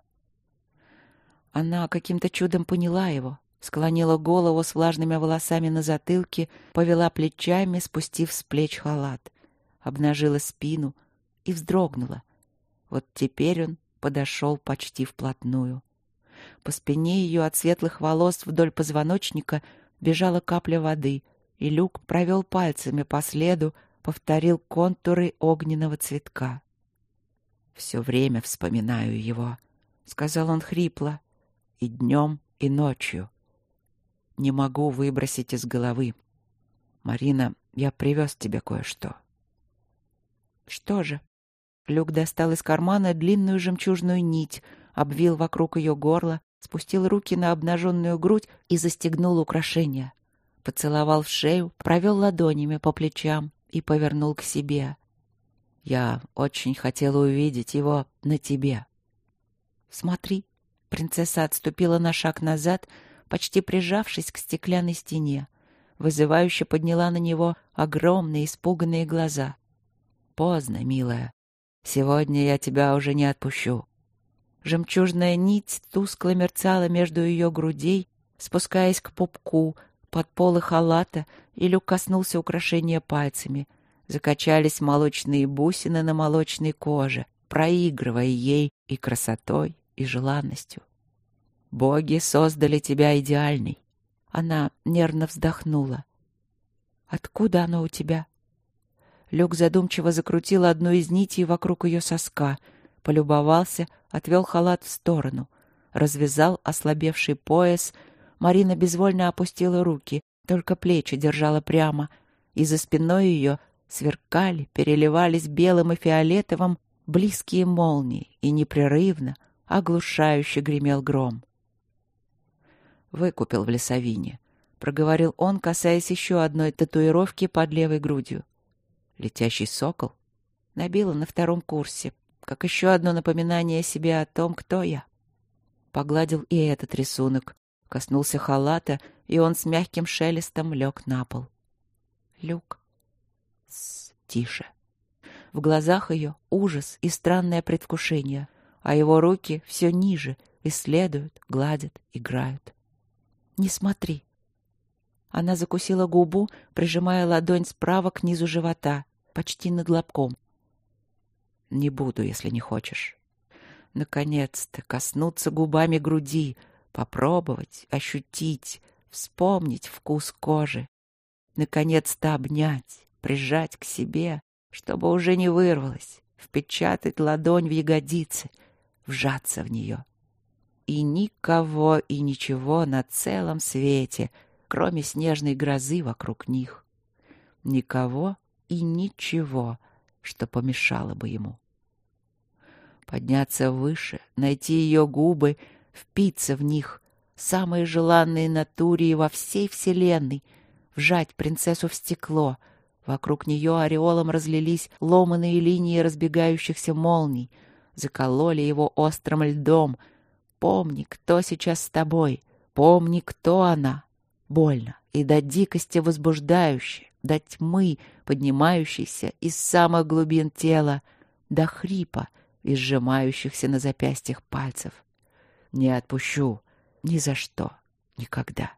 Она каким-то чудом поняла его, склонила голову с влажными волосами на затылке, повела плечами, спустив с плеч халат, обнажила спину и вздрогнула. Вот теперь он подошел почти вплотную. По спине ее от светлых волос вдоль позвоночника бежала капля воды, и Люк провел пальцами по следу, повторил контуры огненного цветка. «Все время вспоминаю его», — сказал он хрипло, — «и днем, и ночью. Не могу выбросить из головы. Марина, я привез тебе кое-что». «Что же?» Люк достал из кармана длинную жемчужную нить, обвил вокруг ее горла, спустил руки на обнаженную грудь и застегнул украшения. Поцеловал в шею, провел ладонями по плечам и повернул к себе. «Я очень хотела увидеть его на тебе». «Смотри». Принцесса отступила на шаг назад, почти прижавшись к стеклянной стене. Вызывающе подняла на него огромные испуганные глаза. «Поздно, милая. Сегодня я тебя уже не отпущу». Жемчужная нить тускло мерцала между ее грудей, спускаясь к пупку, под полы халата, и Люк коснулся украшения пальцами. Закачались молочные бусины на молочной коже, проигрывая ей и красотой, и желанностью. «Боги создали тебя идеальной». Она нервно вздохнула. «Откуда оно у тебя?» Люк задумчиво закрутил одну из нитей вокруг ее соска, полюбовался, отвел халат в сторону, развязал ослабевший пояс. Марина безвольно опустила руки, только плечи держала прямо, и за спиной ее сверкали, переливались белым и фиолетовым близкие молнии, и непрерывно, оглушающе гремел гром. «Выкупил в лесовине», — проговорил он, касаясь еще одной татуировки под левой грудью. «Летящий сокол» набила на втором курсе, как еще одно напоминание себе о том, кто я. Погладил и этот рисунок, коснулся халата, и он с мягким шелестом лег на пол. «Люк». «Тссс, тише». В глазах ее ужас и странное предвкушение, а его руки все ниже, исследуют, гладят, играют. «Не смотри». Она закусила губу, прижимая ладонь справа к низу живота, почти над лобком. «Не буду, если не хочешь». Наконец-то коснуться губами груди, попробовать, ощутить, вспомнить вкус кожи. Наконец-то обнять, прижать к себе, чтобы уже не вырвалось, впечатать ладонь в ягодицы, вжаться в нее. И никого и ничего на целом свете, кроме снежной грозы вокруг них. Никого и ничего, что помешало бы ему. Подняться выше, найти ее губы, впиться в них, самые желанные натуре во всей вселенной, вжать принцессу в стекло. Вокруг нее ореолом разлились ломаные линии разбегающихся молний, закололи его острым льдом. Помни, кто сейчас с тобой, помни, кто она. Больно и до дикости возбуждающе, до тьмы, поднимающейся из самых глубин тела, до хрипа и сжимающихся на запястьях пальцев. Не отпущу ни за что, никогда.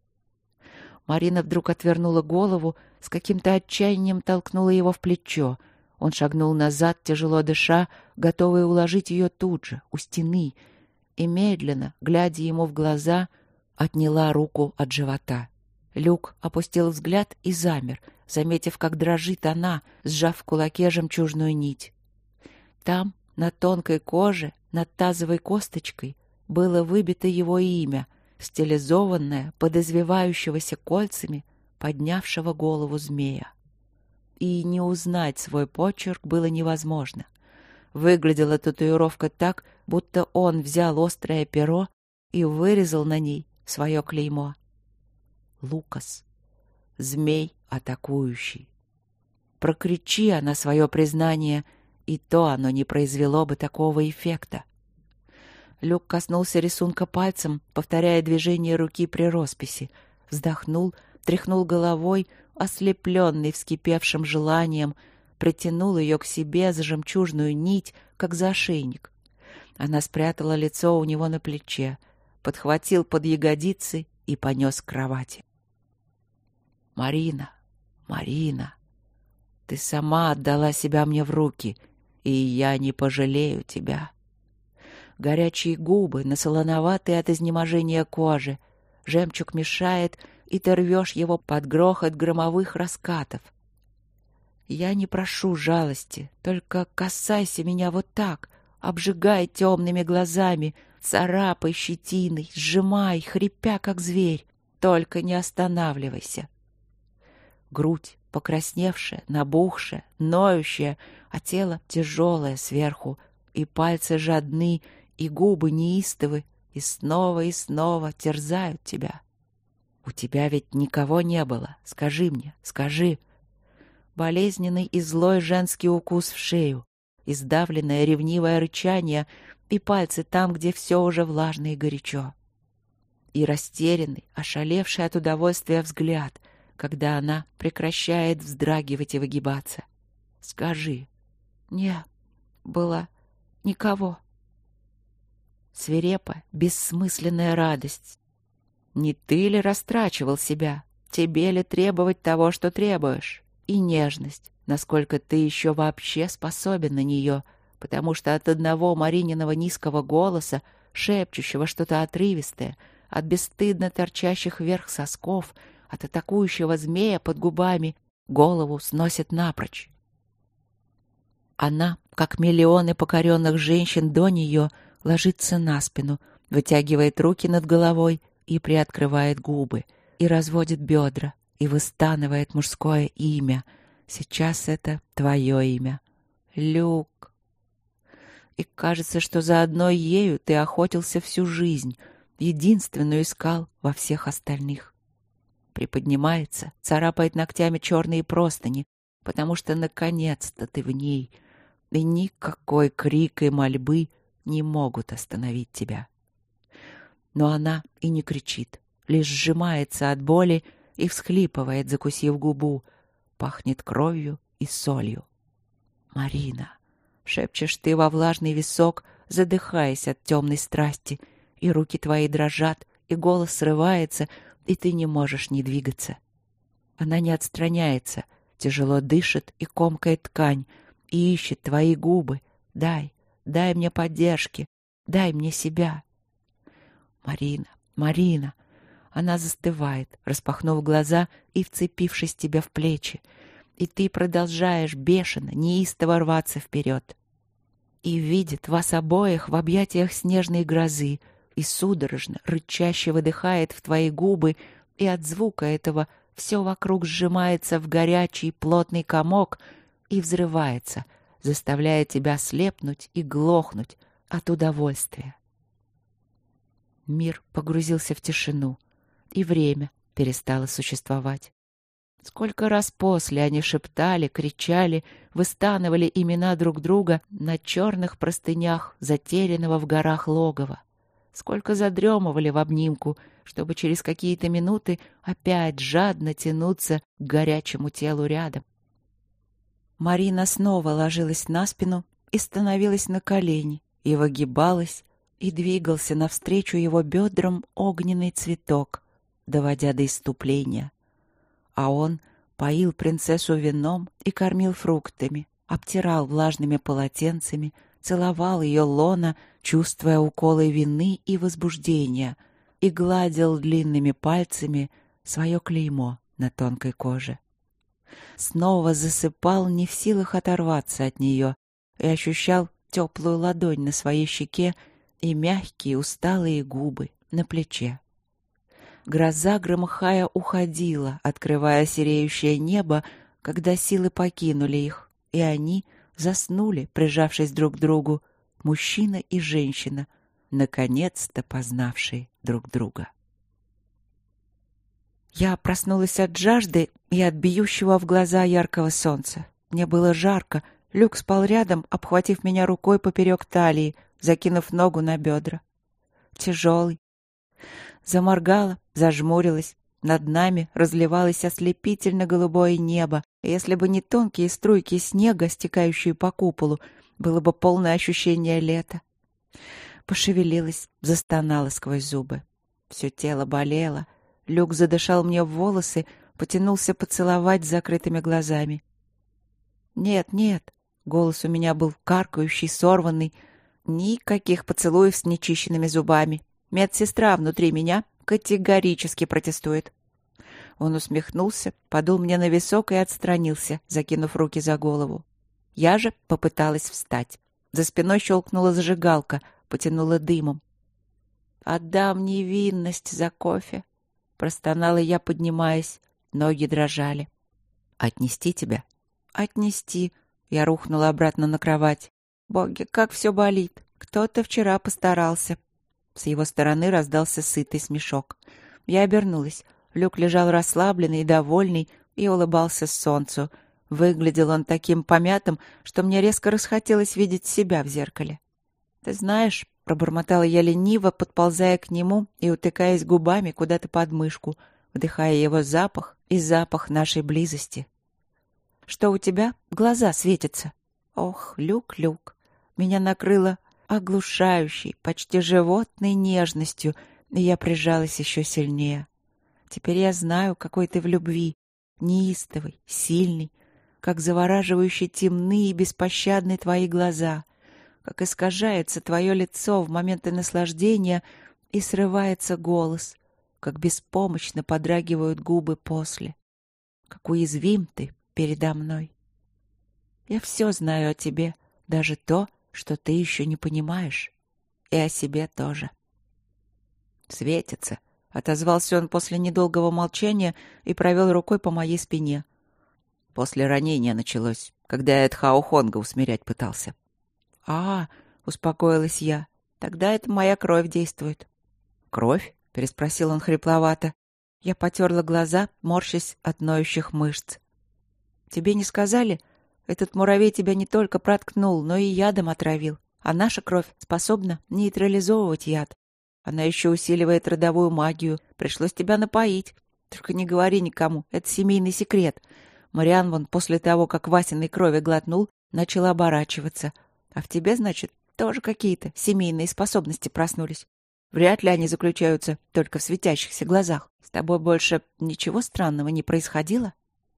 Марина вдруг отвернула голову, с каким-то отчаянием толкнула его в плечо. Он шагнул назад, тяжело дыша, готовый уложить ее тут же, у стены, и медленно, глядя ему в глаза, отняла руку от живота. Люк опустил взгляд и замер, заметив, как дрожит она, сжав в кулаке жемчужную нить. Там, на тонкой коже, над тазовой косточкой, было выбито его имя, стилизованное под извивающегося кольцами поднявшего голову змея. И не узнать свой почерк было невозможно. Выглядела татуировка так, будто он взял острое перо и вырезал на ней свое клеймо. Лукас. Змей атакующий. Прокричи она свое признание, и то оно не произвело бы такого эффекта. Люк коснулся рисунка пальцем, повторяя движение руки при росписи, вздохнул, тряхнул головой, ослепленный вскипевшим желанием, притянул ее к себе за жемчужную нить, как за ошейник. Она спрятала лицо у него на плече, подхватил под ягодицы и понес к кровати. «Марина, Марина, ты сама отдала себя мне в руки, и я не пожалею тебя». Горячие губы на солоноватой от изнеможения кожи. Жемчуг мешает, и ты рвешь его под грохот громовых раскатов. Я не прошу жалости, только касайся меня вот так, обжигай темными глазами, царапай щетиной, сжимай, хрипя, как зверь. Только не останавливайся. Грудь покрасневшая, набухшая, ноющая, а тело тяжелое сверху, и пальцы жадны, и губы неистовы, и снова и снова терзают тебя. У тебя ведь никого не было, скажи мне, скажи. Болезненный и злой женский укус в шею, издавленное ревнивое рычание и пальцы там, где все уже влажно и горячо. И растерянный, ошалевший от удовольствия взгляд, когда она прекращает вздрагивать и выгибаться. Скажи. Не было никого. Свирепая, бессмысленная радость. Не ты ли растрачивал себя? Тебе ли требовать того, что требуешь? И нежность, насколько ты еще вообще способен на нее, потому что от одного Марининого низкого голоса, шепчущего что-то отрывистое, от бесстыдно торчащих вверх сосков, от атакующего змея под губами, голову сносит напрочь. Она, как миллионы покоренных женщин до нее, ложится на спину, вытягивает руки над головой и приоткрывает губы, и разводит бедра, и выстанывает мужское имя. Сейчас это твое имя. Люк. И кажется, что за одной ею ты охотился всю жизнь, единственную искал во всех остальных. Приподнимается, царапает ногтями черные простыни, потому что наконец-то ты в ней, и никакой крик и мольбы не могут остановить тебя. Но она и не кричит, лишь сжимается от боли и всхлипывает, закусив губу, пахнет кровью и солью. «Марина!» — шепчешь ты во влажный висок, задыхаясь от темной страсти, и руки твои дрожат, и голос срывается, и ты не можешь не двигаться. Она не отстраняется, тяжело дышит и комкает ткань, и ищет твои губы. Дай, дай мне поддержки, дай мне себя. Марина, Марина! Она застывает, распахнув глаза и вцепившись тебе в плечи, и ты продолжаешь бешено, неистово рваться вперед. И видит вас обоих в объятиях снежной грозы, и судорожно, рычаще выдыхает в твои губы, и от звука этого все вокруг сжимается в горячий плотный комок и взрывается, заставляя тебя слепнуть и глохнуть от удовольствия. Мир погрузился в тишину, и время перестало существовать. Сколько раз после они шептали, кричали, выстанывали имена друг друга на черных простынях затерянного в горах логова. Сколько задремывали в обнимку, чтобы через какие-то минуты опять жадно тянуться к горячему телу рядом. Марина снова ложилась на спину и становилась на колени, и выгибалась, и двигался навстречу его бедрам огненный цветок, доводя до исступления. А он поил принцессу вином и кормил фруктами, обтирал влажными полотенцами, целовал ее лона, чувствуя уколы вины и возбуждения, и гладил длинными пальцами свое клеймо на тонкой коже. Снова засыпал, не в силах оторваться от нее, и ощущал теплую ладонь на своей щеке и мягкие усталые губы на плече. Гроза, громыхая, уходила, открывая сереющее небо, когда силы покинули их, и они заснули, прижавшись друг к другу, мужчина и женщина, наконец-то познавшие друг друга. Я проснулась от жажды и от бьющего в глаза яркого солнца. Мне было жарко. Люк спал рядом, обхватив меня рукой поперек талии, закинув ногу на бедра. Тяжелый. Заморгала, зажмурилась. Над нами разливалось ослепительно-голубое небо. И если бы не тонкие струйки снега, стекающие по куполу, было бы полное ощущение лета. Пошевелилась, застонала сквозь зубы. Все тело болело. Люк задышал мне в волосы, потянулся поцеловать с закрытыми глазами. «Нет, нет», — голос у меня был каркающий, сорванный. «Никаких поцелуев с нечищенными зубами. Медсестра внутри меня категорически протестует». Он усмехнулся, подул мне на висок и отстранился, закинув руки за голову. Я же попыталась встать. За спиной щелкнула зажигалка, потянула дымом. «Отдам невинность за кофе», — простонала я, поднимаясь. Ноги дрожали. «Отнести тебя?» «Отнести». Я рухнула обратно на кровать. «Боги, как все болит. Кто-то вчера постарался». С его стороны раздался сытый смешок. Я обернулась. Люк лежал расслабленный и довольный и улыбался солнцу. Выглядел он таким помятым, что мне резко расхотелось видеть себя в зеркале. «Ты знаешь», — пробормотала я лениво, подползая к нему и утыкаясь губами куда-то под мышку, вдыхая его запах и запах нашей близости. «Что у тебя? Глаза светятся». Ох, Люк, Люк. Меня накрыло оглушающей, почти животной нежностью, и я прижалась еще сильнее. Теперь я знаю, какой ты в любви. Неистовый, сильный, как завораживающе темны и беспощадны твои глаза, как искажается твое лицо в моменты наслаждения и срывается голос, как беспомощно подрагивают губы после, как уязвим ты передо мной. Я все знаю о тебе, даже то, что ты еще не понимаешь, и о себе тоже. «Светится», — отозвался он после недолгого молчания и провел рукой по моей спине. После ранения началось, когда я Эдхао Хонга усмирять пытался. «А, — успокоилась я, — тогда это моя кровь действует». «Кровь?» — переспросил он хрипловато. Я потерла глаза, морщась от ноющих мышц. «Тебе не сказали? Этот муравей тебя не только проткнул, но и ядом отравил. А наша кровь способна нейтрализовывать яд. Она еще усиливает родовую магию. Пришлось тебя напоить. Только не говори никому, это семейный секрет. Мариан вон после того, как Васиной крови глотнул, начал оборачиваться. А в тебе, значит, тоже какие-то семейные способности проснулись. Вряд ли они заключаются только в светящихся глазах. С тобой больше ничего странного не происходило?»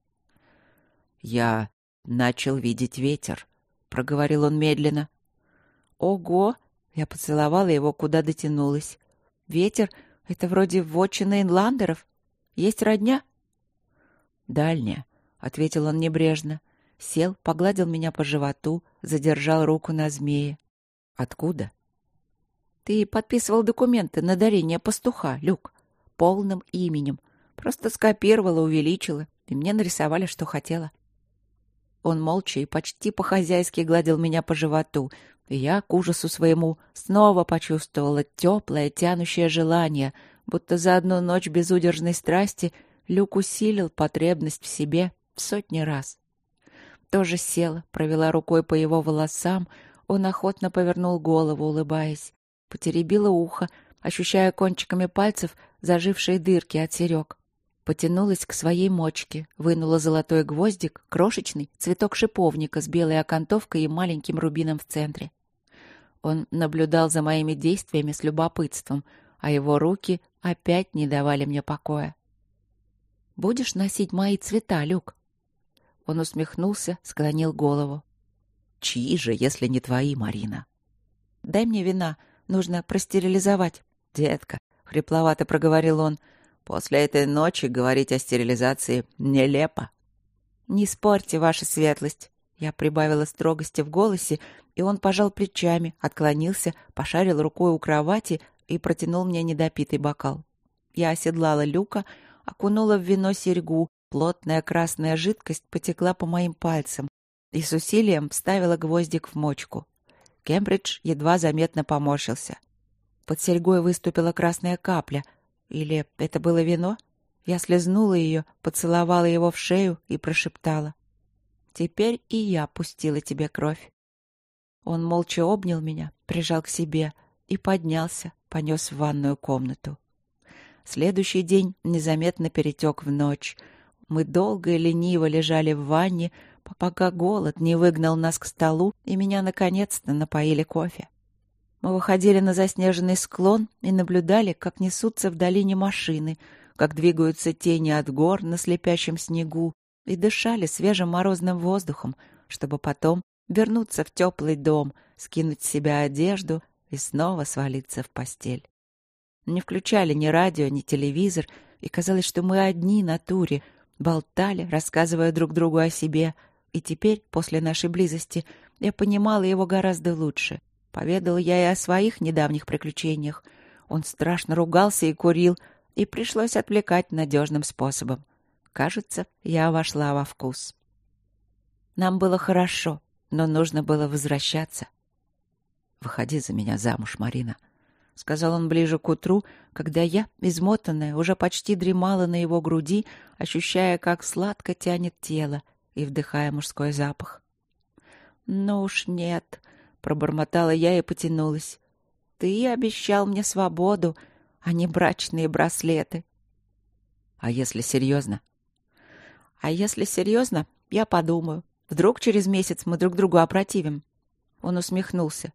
«Я начал видеть ветер», — проговорил он медленно. «Ого!» — я поцеловала его, куда дотянулась. «Ветер — это вроде вотчина инландеров? Есть родня?» «Дальняя», — ответил он небрежно. Сел, погладил меня по животу, задержал руку на змее. «Откуда?» «Ты подписывал документы на дарение пастуха, Люк, полным именем. Просто скопировала, увеличила, и мне нарисовали, что хотела». Он молча и почти по-хозяйски гладил меня по животу, и я, к ужасу своему, снова почувствовала теплое, тянущее желание, будто за одну ночь безудержной страсти Люк усилил потребность в себе в сотни раз. Тоже села, провела рукой по его волосам, он охотно повернул голову, улыбаясь, потеребила ухо, ощущая кончиками пальцев зажившие дырки от серег. Потянулась к своей мочке, вынула золотой гвоздик, крошечный цветок шиповника с белой окантовкой и маленьким рубином в центре. Он наблюдал за моими действиями с любопытством, а его руки опять не давали мне покоя. «Будешь носить мои цвета, Люк?» Он усмехнулся, склонил голову. «Чьи же, если не твои, Марина?» «Дай мне вина, нужно простерилизовать». «Детка», — хрипловато проговорил он, — «после этой ночи говорить о стерилизации нелепо». «Не спорьте, ваша светлость». Я прибавила строгости в голосе, и он пожал плечами, отклонился, пошарил рукой у кровати и протянул мне недопитый бокал. Я оседлала Люка, окунула в вино серьгу, плотная красная жидкость потекла по моим пальцам. и с усилием вставила гвоздик в мочку. Кембридж едва заметно поморщился. Под серьгой выступила красная капля. Или это было вино? Я слезнула ее, поцеловала его в шею и прошептала: «Теперь и я пустила тебе кровь». Он молча обнял меня, прижал к себе и поднялся, понес в ванную комнату. Следующий день незаметно перетек в ночь. Мы долго и лениво лежали в ванне, пока голод не выгнал нас к столу, и меня наконец-то напоили кофе. Мы выходили на заснеженный склон и наблюдали, как несутся в долине машины, как двигаются тени от гор на слепящем снегу, и дышали свежим морозным воздухом, чтобы потом вернуться в теплый дом, скинуть с себя одежду и снова свалиться в постель. Не включали ни радио, ни телевизор, и казалось, что мы одни на туре, болтали, рассказывая друг другу о себе, и теперь, после нашей близости, я понимала его гораздо лучше. Поведала я и о своих недавних приключениях. Он страшно ругался и курил, и пришлось отвлекать надежным способом. Кажется, я вошла во вкус. Нам было хорошо, но нужно было возвращаться. «Выходи за меня замуж, Марина», — сказал он ближе к утру, когда я, измотанная, уже почти дремала на его груди, ощущая, как сладко тянет тело, и вдыхая мужской запах. «Ну уж нет», — пробормотала я и потянулась. «Ты обещал мне свободу, а не брачные браслеты». «А если серьезно?» «А если серьезно, я подумаю. Вдруг через месяц мы друг другу опротивим». Он усмехнулся.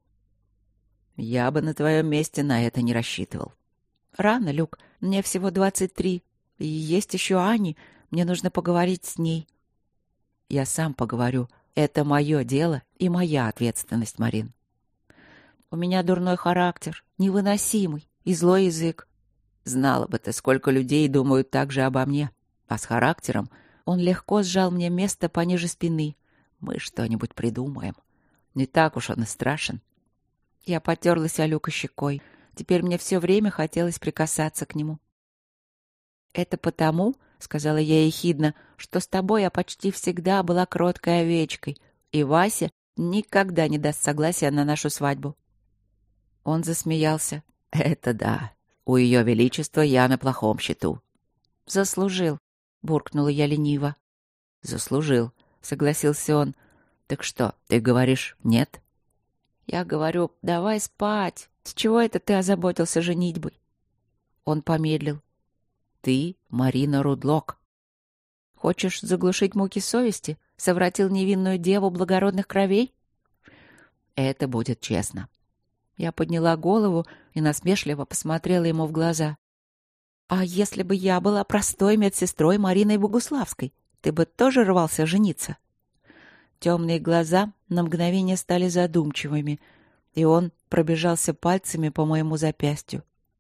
«Я бы на твоем месте на это не рассчитывал». «Рано, Люк. Мне всего двадцать три. И есть еще Ани. Мне нужно поговорить с ней». «Я сам поговорю. Это мое дело и моя ответственность, Марин». «У меня дурной характер, невыносимый и злой язык». «Знала бы ты, сколько людей думают так же обо мне. А с характером...» Он легко сжал мне место пониже спины. «Мы что-нибудь придумаем. Не так уж он и страшен». Я потерлась о Люка щекой. Теперь мне все время хотелось прикасаться к нему. «Это потому, — сказала я ехидно, — что с тобой я почти всегда была кроткой овечкой, и Вася никогда не даст согласия на нашу свадьбу». Он засмеялся. «Это да. У Ее Величества я на плохом счету». «Заслужил», — буркнула я лениво. «Заслужил», — согласился он. «Так что, ты говоришь нет?» Я говорю: «Давай спать. С чего это ты озаботился женитьбой?» Он помедлил. «Ты Марина Рудлок. Хочешь заглушить муки совести? Совратил невинную деву благородных кровей?» «Это будет честно». Я подняла голову и насмешливо посмотрела ему в глаза. «А если бы я была простой медсестрой Мариной Богуславской, ты бы тоже рвался жениться?» Темные глаза на мгновение стали задумчивыми, и он пробежался пальцами по моему запястью.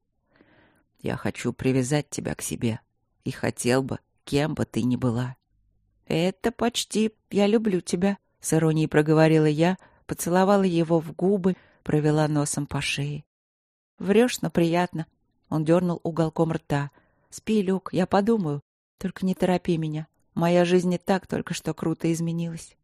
«Я хочу привязать тебя к себе, и хотел бы, кем бы ты ни была». «Это почти «я люблю тебя», — с иронией проговорила я, поцеловала его в губы, провела носом по шее. «Врешь, но приятно». Он дернул уголком рта. «Спи, Люк, я подумаю. Только не торопи меня. Моя жизнь не так только что круто изменилась».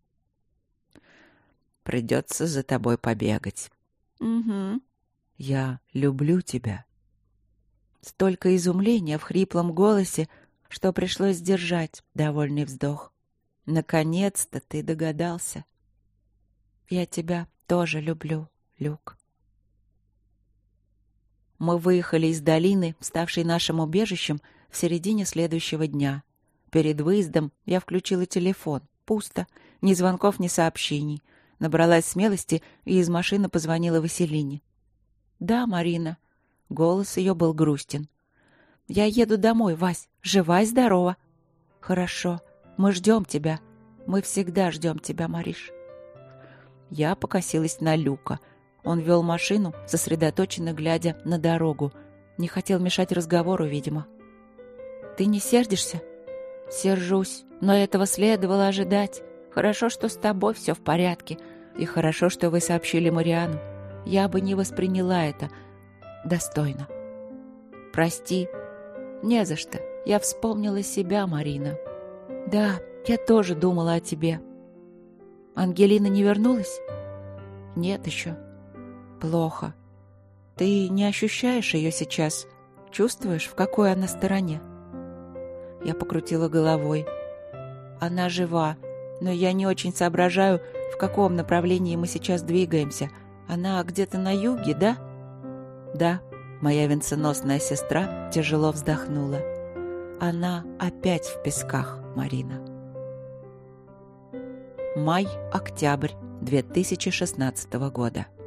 «Придется за тобой побегать». «Угу». «Я люблю тебя». Столько изумления в хриплом голосе, что пришлось сдержать довольный вздох. «Наконец-то ты догадался». «Я тебя тоже люблю, Люк». Мы выехали из долины, ставшей нашим убежищем, в середине следующего дня. Перед выездом я включила телефон. Пусто. Ни звонков, ни сообщений. Набралась смелости и из машины позвонила Василине. «Да, Марина». Голос ее был грустен. «Я еду домой, Вась. Жива и здорова». «Хорошо. Мы ждем тебя. Мы всегда ждем тебя, Мариш». Я покосилась на Люка. Он вел машину, сосредоточенно глядя на дорогу. Не хотел мешать разговору, видимо. «Ты не сердишься?» «Сержусь, но этого следовало ожидать. Хорошо, что с тобой все в порядке. И хорошо, что вы сообщили Мариану. Я бы не восприняла это достойно. Прости». «Не за что. Я вспомнила себя, Марина». «Да, я тоже думала о тебе». Ангелина не вернулась? Нет еще. Плохо. Ты не ощущаешь ее сейчас? Чувствуешь, в какой она стороне? Я покрутила головой. Она жива, но я не очень соображаю, в каком направлении мы сейчас двигаемся. Она где-то на юге, да? Да, моя венценосная сестра тяжело вздохнула. Она опять в песках, Марина. Май-октябрь две тысячи шестнадцатого года.